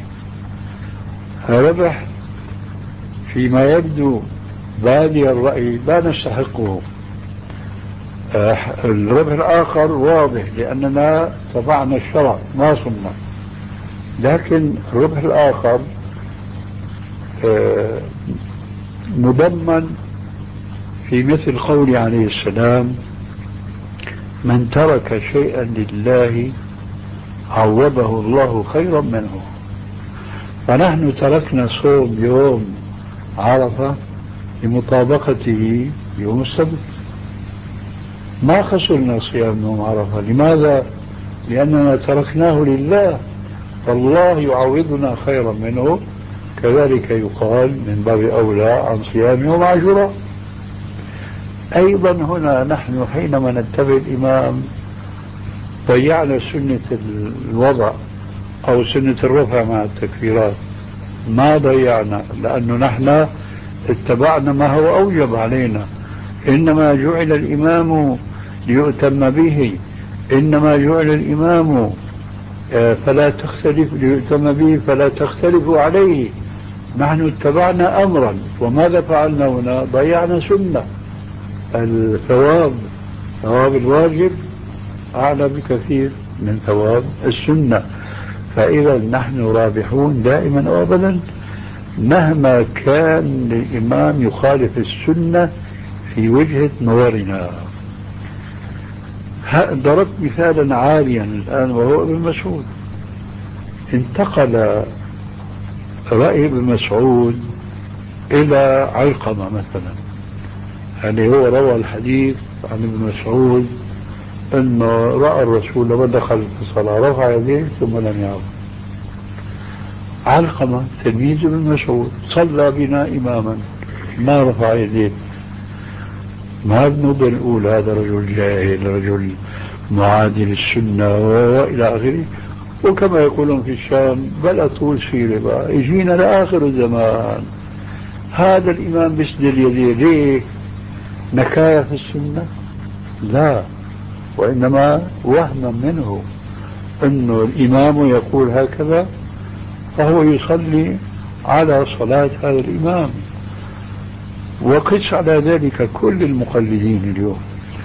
ربح فيما يبدو بادي الرأي لا نستحقه، الربح الآخر واضح لأننا تبعنا الشرع ما صمنا، لكن الربح الآخر مضمن في مثل قول عليه السلام: من ترك شيئا لله عوضه الله خيرا منه. فنحن تركنا صوم يوم عرفة لمطابقته يوم السبت، ما خسرنا صيام يوم عرفة. لماذا؟ لأننا تركناه لله، فالله يعوضنا خيرا منه. كذلك يقال من باب أولى عن صيام يوم عاشوراء. أيضا هنا نحن حينما نتبع الإمام ضيعنا سنة الوضع أو سنة الرفع مع التكفيرات، ما ضيعنا، لأنه نحن اتبعنا ما هو أوجب علينا. إنما جعل الإمام ليؤتم به، إنما جعل الإمام فلا تختلف ليؤتم به فلا تختلفوا عليه. نحن اتبعنا أمرا، وماذا فعلنا هنا؟ ضيعنا سنة. الثواب، ثواب الواجب أعلى بكثير من ثواب السنة. فإذا نحن رابحون دائما وأبدا مهما كان الإمام يخالف السنة في وجهة نظرنا. ضربت مثالا عاليا الآن وهو ابن مسعود. انتقل رأي ابن مسعود إلى علقمة مثلا، يعني هو روى الحديث عن ابن مسعود أنه رأى الرسول لما دخل في الصلاة رفع يديه ثم لم يعود. علقمة تلميذ ابن مسعود صلى بنا إماما ما رفع يديه، ما بنقدر نقول هذا رجل جاهل، رجل معادي للسنة وإلى آخره. وكما يقولون في الشام بل طول سيرة بقى يجينا لآخر الزمان هذا الإمام بيسدل يديه. ليه؟ نكاية في السنة؟ لا، وإنما وهما منه أنه الإمام يقول هكذا فهو يصلي على صلاة هذا الإمام. وقس على ذلك كل المقلدين اليوم.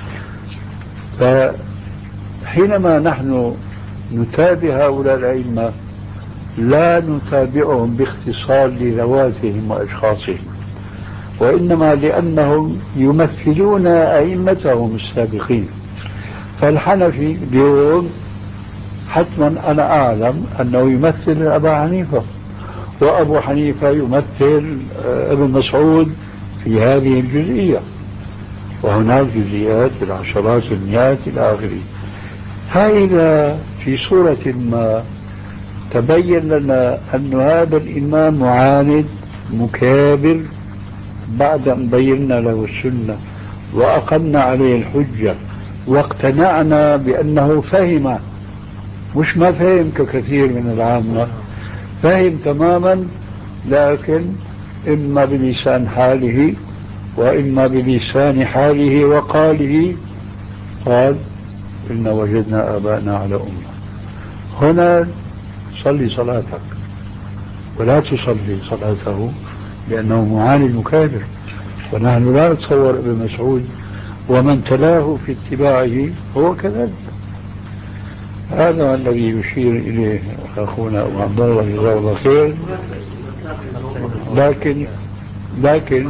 فحينما نحن نتابع هؤلاء الأئمة لا نتابعهم باختصار لذواتهم وأشخاصهم، وإنما لأنهم يمثلون أئمتهم السابقين. فالحنفي اليوم حتما أنا أعلم أنه يمثل أبا حنيفة، وأبو حنيفة يمثل ابن مسعود في هذه الجزئية، وهناك جزئيات بالعشرات المئات إلى آخره. فإذا في صورة ما تبين لنا أن هذا الإمام معاند مكابر بعد أن بينا له السنة وأقمنا عليه الحجة واقتنعنا بأنه فهم، مش ما فهم ككثير من العامة، فهم تماما، لكن إما بلسان حاله وإما بلسان حاله وقاله قال إن وجدنا آباءنا على أمة. هنا صلي صلاتك ولا تصلي صلاته لأنه معاند مكابر. ونحن لا نتصور ابن مسعود ومن تلاه في اتباعه هو كذلك. هذا الذي يشير إليه أخونا أبو عبد الله جزاه الله خير. لكن لكن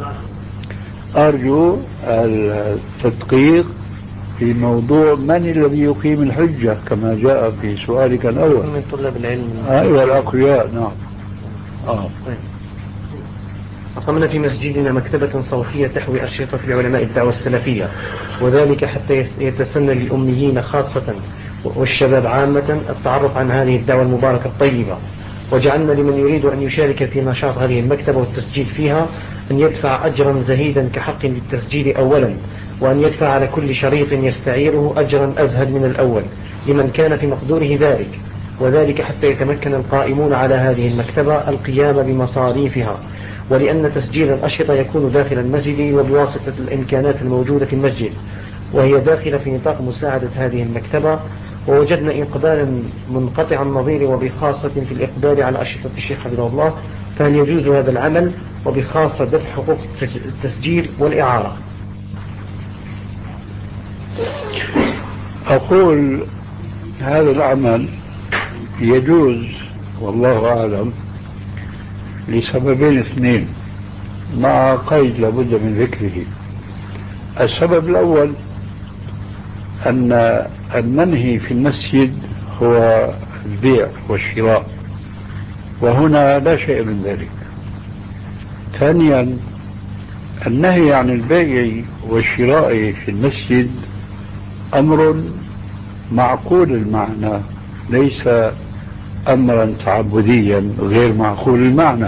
أرجو التدقيق في موضوع من الذي يقيم الحجة كما جاء في سؤالك الأول. من طلاب العلم. أيوة الأقوياء. نعم. آه. أقمنا في مسجدنا مكتبة صوتية تحوي أشرطة لعلماء الدعوة السلفية، وذلك حتى يتسنى للأميين خاصة والشباب عامة التعرف عن هذه الدعوة المباركة الطيبة. وجعلنا لمن يريد أن يشارك في نشاط هذه المكتبة والتسجيل فيها أن يدفع أجرا زهيدا كحق للتسجيل أولا، وأن يدفع على كل شريط يستعيره أجرا أزهد من الأول لمن كان في مقدوره ذلك، وذلك حتى يتمكن القائمون على هذه المكتبة القيام بمصاريفها، ولأن تسجيل الأشرطة يكون داخل المسجد وبواسطة الإمكانات الموجودة في المسجد، وهي داخلة في نطاق مساعدة هذه المكتبة. ووجدنا إقبالا منقطع النظير وبخاصة في الإقبال على أشرطة الشيخ حفظه الله، فهل يجوز هذا العمل وبخاصة دفع حقوق التسجيل والإعارة؟ أقول هذا العمل يجوز والله أعلم لسببين اثنين مع قيد لابد من ذكره. السبب الأول أن المنهي في المسجد هو البيع والشراء، وهنا لا شيء من ذلك. ثانيا النهي عن البيع والشراء في المسجد أمر معقول المعنى، ليس أمرا تعبديا غير معقول المعنى.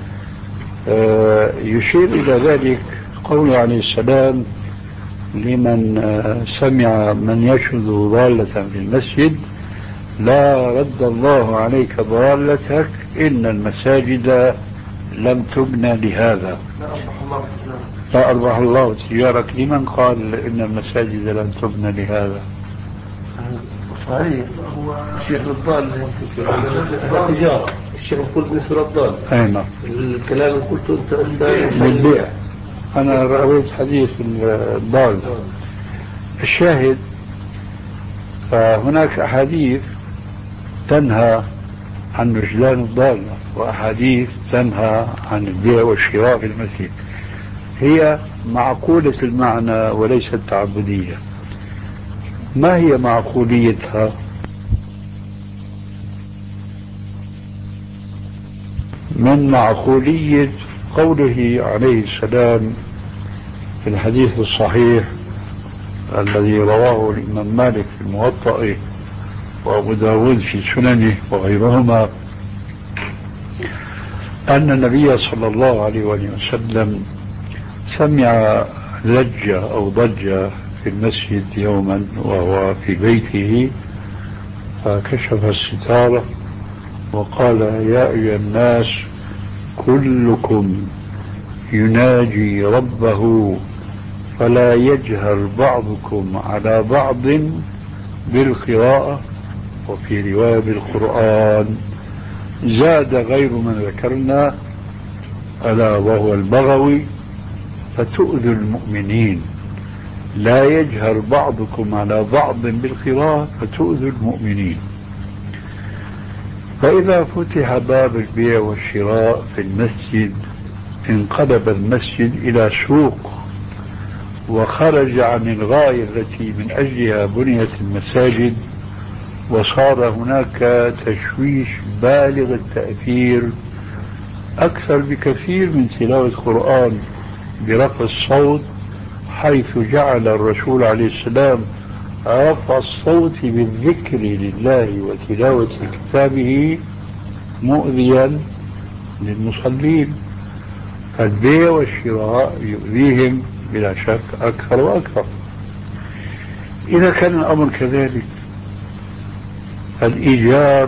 يشير إلى ذلك قوله عليه السلام لمن سمع من يشهد ضالة في المسجد: لا رد الله عليك ضالتك إن المساجد لم تبنى لهذا. لا أربح الله تجارك. لمن قال إن المساجد لم تبنى لهذا؟ صحيح، هو الشيخ الضال التجارة، الشيخ قلت مثل الضال. أين الكلام اللي قلته أنت بالبيع؟ أنا رأيت حديث الضال. الشاهد فهناك أحاديث تنهى عن نجلان الضالة، وأحاديث تنهى عن البيع والشراء في المسجد، هي معقولة المعنى وليست تعبدية. ما هي معقوليتها؟ من معقولية قوله عليه السلام في الحديث الصحيح الذي رواه الإمام مالك في الموطأ وأبو داود في سننه وغيرهما، أن النبي صلى الله عليه وسلم سمع لجة أو ضجة في المسجد يوما وهو في بيته، فكشف الستارة وقال: يا أيها الناس كلكم يناجي ربه فلا يجهر بعضكم على بعض بالقراءة، وفي رواية بالقرآن. زاد غير من ذكرنا ألا وهو البغوي: فتؤذوا المؤمنين. لا يجهر بعضكم على بعض بالقراءة فتؤذوا المؤمنين. فإذا فتح باب البيع والشراء في المسجد انقلب المسجد إلى سوق، وخرج عن الغاية التي من أجلها بنيت المساجد، وصار هناك تشويش بالغ التأثير أكثر بكثير من تلاوة القرآن برفع الصوت، حيث جعل الرسول عليه السلام رفع الصوت بالذكر لله وتلاوة كتابه مؤذيا للمصلين، فالبيع والشراء يؤذيهم بلا شك أكثر وأكثر. إذا كان الأمر كذلك، الإيجار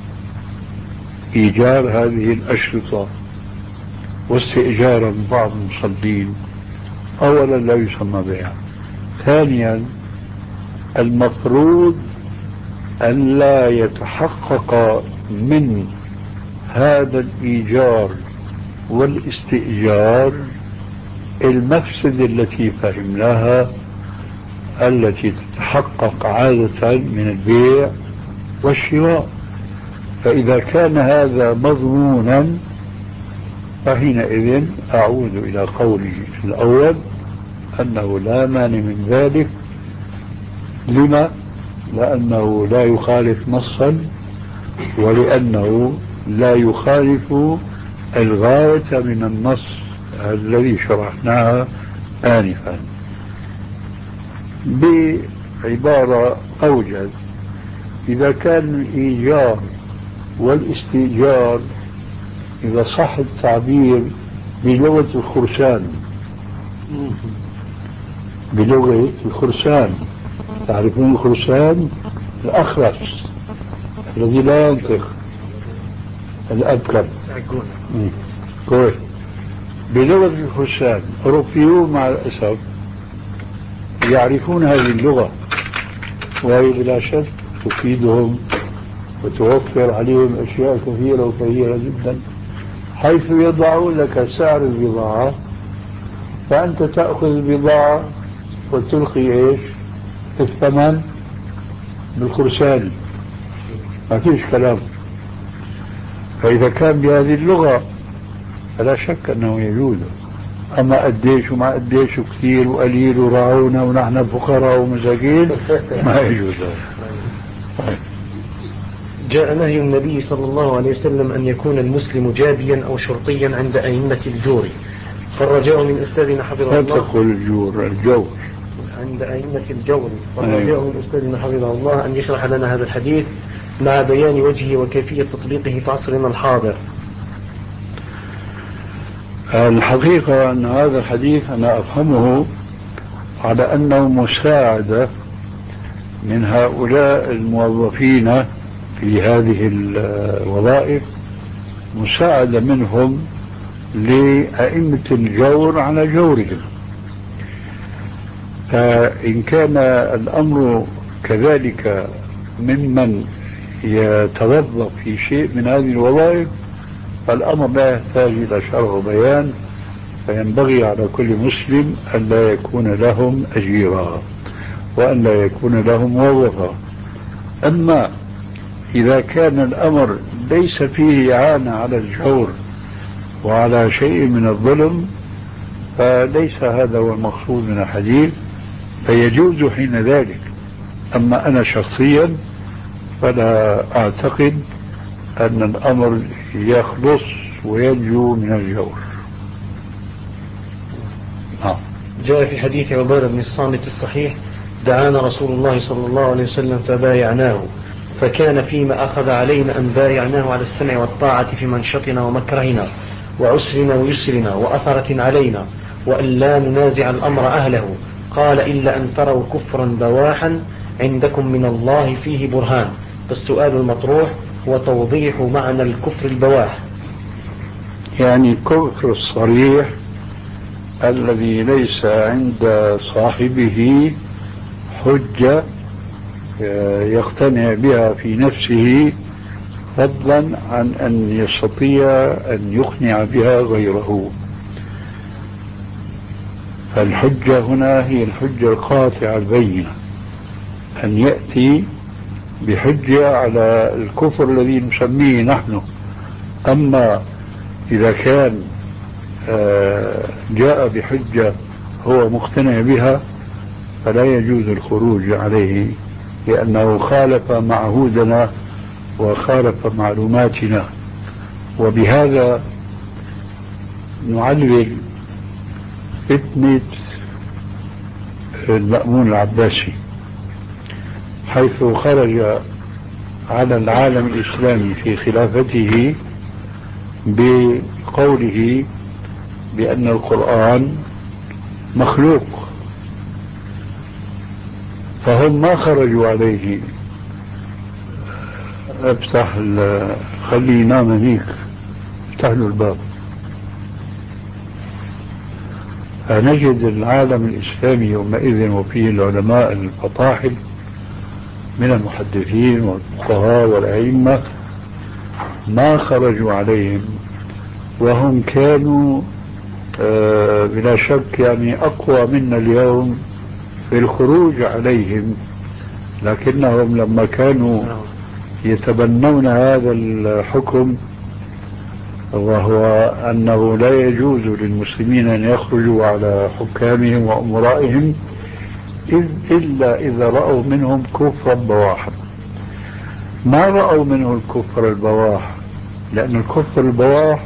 إيجار هذه الأشرطة واستئجارا بعض المصلين أولا لا يسمى بيع. ثانيا المفروض أن لا يتحقق من هذا الإيجار والاستئجار المفسدة التي فهمناها التي تتحقق عادة من البيع والشراء. فإذا كان هذا مضمونا فحينئذ أعود إلى قولي الأول أنه لا مانع من ذلك. لما؟ لأنه لا يخالف نصا، ولأنه لا يخالف الغاية من النص الذي شرحناها آنفا. بعبارة أوجز، إذا كان الإيجار والاستئجار إذا صح التعبير بلغة الخرسان، بلغة الخرسان. تعرفون الخرسان؟ الأخرس الذي لا ينطق، الأبكر. كويس. بلغة الخرسان أوروبيون مع الأسف يعرفون هذه اللغة، وهي بلا شك تفيدهم وتوفر عليهم أشياء كثيرة وكثيرة جدا، حيث يضعون لك سعر البضاعة فأنت تأخذ البضاعة وتلقي إيش الثمن بالخرساني، ما فيش كلام. فإذا كان بهذه اللغة فلا شك أنه يجوز. أما قديش وما قديش وكثير وقليل وراعونا ونحن فقراء ومساكين ما يجوز. جاء نهي النبي صلى الله عليه وسلم أن يكون المسلم جابيا أو شرطيا عند أئمة الجور، فالرجاء من أستاذنا حفظه الله. لا تقول الجور، الجور عند أئمة الجور، فالرجاء من أستاذنا حفظه الله أن يشرح لنا هذا الحديث مع بيان وجهه وكيفية تطبيقه في عصرنا الحاضر. الحقيقة أن هذا الحديث أنا أفهمه على أنه مساعدة من هؤلاء الموظفين في هذه الوظائف، مساعدة منهم لأئمة الجور على جورهم. فإن كان الأمر كذلك ممن يتوظف في شيء من هذه الوظائف فالأمر لا يحتاج إلى شرح وبيان، فينبغي على كل مسلم أن لا يكون لهم أجيرا وأن لا يكون لهم موظفا. أما إذا كان الأمر ليس فيه إعانة على الجور وعلى شيء من الظلم فليس هذا هو المقصود من الحديث، فيجوز حين ذلك. أما أنا شخصيا فلا أعتقد أن الأمر يخلص وينجو من الجور. آه. جاء في حديث عبادة بن الصامت الصحيح: دعانا رسول الله صلى الله عليه وسلم فبايعناه، فكان فيما أخذ علينا أن بايعناه على السمع والطاعة في منشطنا ومكرهنا وعسرنا ويسرنا وأثرة علينا، وأن لا ننازع الأمر أهله. قال: إلا أن تروا كفرا بواحا عندكم من الله فيه برهان. فالسؤال المطروح هو توضيح معنى الكفر البواح. يعني الكفر الصريح الذي ليس عند صاحبه حجة يقتنع بها في نفسه، فضلا عن أن يستطيع أن يقنع بها غيره. فالحجة هنا هي الحجة القاطعة البينة، أن يأتي بحجة على الكفر الذي نسميه نحن. أما إذا كان جاء بحجة هو مقتنع بها فلا يجوز الخروج عليه، لأنه خالف معهودنا وخالف معلوماتنا. وبهذا نعلل فتنة المأمون العباسي، حيث خرج على العالم الإسلامي في خلافته بقوله بأن القرآن مخلوق، فهم ما خرجوا عليه. افتح خليه ينام هنيك، افتح له الباب. فنجد العالم الإسلامي يومئذ وفيه العلماء الفطاحل من المحدثين والفقهاء والأئمة ما خرجوا عليهم، وهم كانوا آه بلا شك يعني أقوى منا اليوم في الخروج عليهم، لكنهم لما كانوا يتبنون هذا الحكم، وهو أنه لا يجوز للمسلمين أن يخرجوا على حكامهم وأمرائهم إلا إذا رأوا منهم كفرا بواحا. ما رأوا منه الكفر البواح، لأن الكفر البواح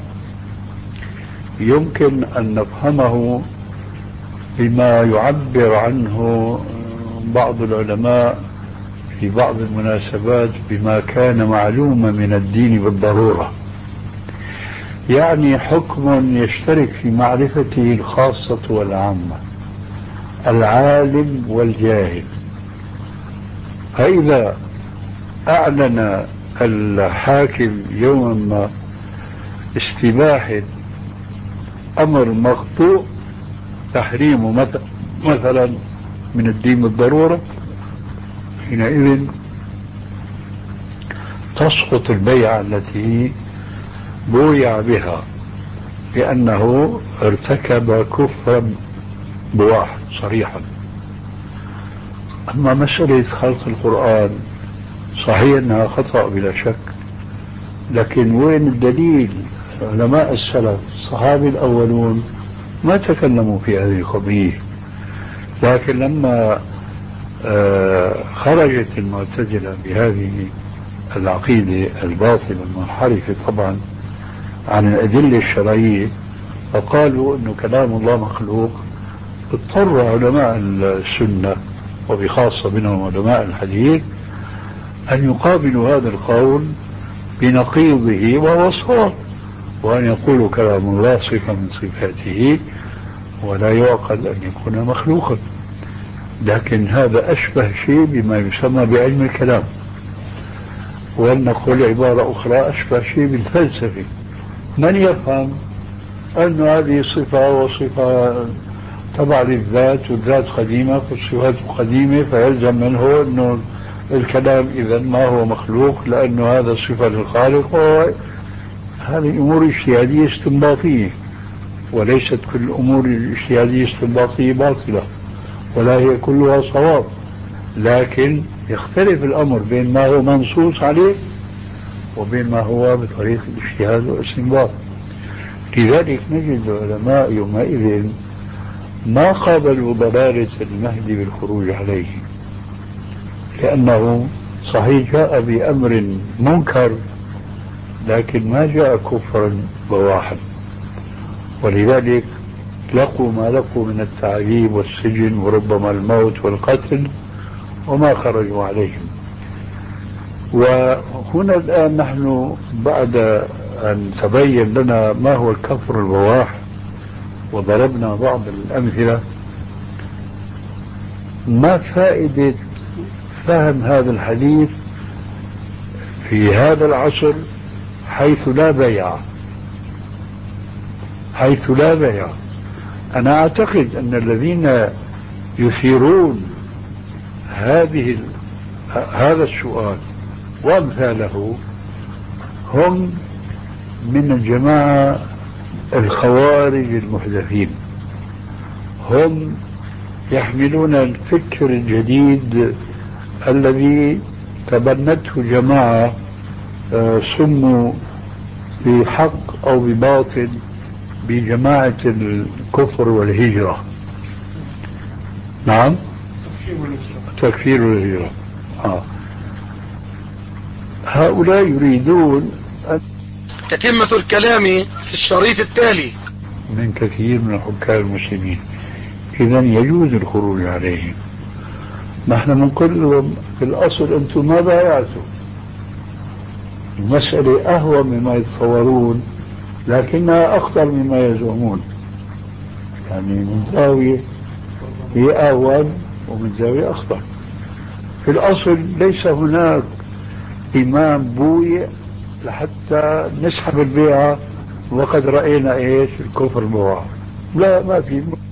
يمكن أن نفهمه بما يعبر عنه بعض العلماء في بعض المناسبات بما كان معلوما من الدين بالضرورة، يعني حكم يشترك في معرفته الخاصة والعامة، العالم والجاهل. فإذا أعلن الحاكم يوما ما استباحة أمر مقطوع تحريمه مثلا من الدين بالضرورة، حينئذ تسقط البيعة التي بويع بها، لأنه ارتكب كفرا بواح صريحا. أما مسألة خلق القرآن صحيح أنها خطأ بلا شك، لكن وين الدليل؟ علماء السلف الصحابة الأولون ما تكلموا في هذه القضية، لكن لما خرجت المعتزلة بهذه العقيدة الباطلة المنحرفة طبعا عن الأدلة الشرعية، فقالوا أنه كلام الله مخلوق، اضطر علماء السنة وبخاصة منهم علماء الحديث أن يقابلوا هذا القول بنقيضه وهو صواب، وأن يقولوا كلام الله صفة من صفاته ولا يعقل أن يكون مخلوقا. لكن هذا أشبه شيء بما يسمى بعلم الكلام، ولنقول عبارة أخرى أشبه شيء بالفلسفة. من يفهم أن هذه صفة وصفة تبع للذات، والذات قديمة فالصفات قديمة، فيلزم منه أنه الكلام إذا ما هو مخلوق لأنه هذا صفة للخالق. هذه أمور اجتهادية استنباطية، وليست كل الأمور الاجتهادية الاستنباطية باطلة، ولا هي كلها صواب، لكن يختلف الأمر بين ما هو منصوص عليه وبين ما هو بطريق الاجتهاد والاستنباط. لذلك نجد العلماء يومئذ ما قابلوا ضلالة المهدي بالخروج عليه، لأنه صحيح جاء بأمر منكر لكن ما جاء كفرا بواحا، ولذلك لقوا ما لقوا من التعذيب والسجن وربما الموت والقتل وما خرجوا عليهم. وهنا الآن نحن بعد أن تبين لنا ما هو الكفر البواح وضربنا بعض الأمثلة، ما فائدة فهم هذا الحديث في هذا العصر حيث لا بيع حيث لا بيع أنا أعتقد أن الذين يثيرون هذه هذا السؤال وأمثاله هم من الجماعة الخوارج المحدثين، هم يحملون الفكر الجديد الذي تبنته جماعة سموا بحق أو بباطل بجماعة الكفر والهجرة. نعم، تكفير والهجرة. آه. هؤلاء يريدون أن تتمة الكلام في الشريط التالي من كثير من حكام المسلمين، إذن يجوز الخروج عليهم. نحن بنقول لهم في الأصل أنتم ما بايعتوا، المسألة أهوى مما يتصورون لكنها أخطر مما يزعمون، يعني من زاوية هي أهون ومن زاوية أخطر. في الأصل ليس هناك إمام بويع لحتى نسحب البيعة وقد رأينا إيش الكفر بواح، لا، ما في.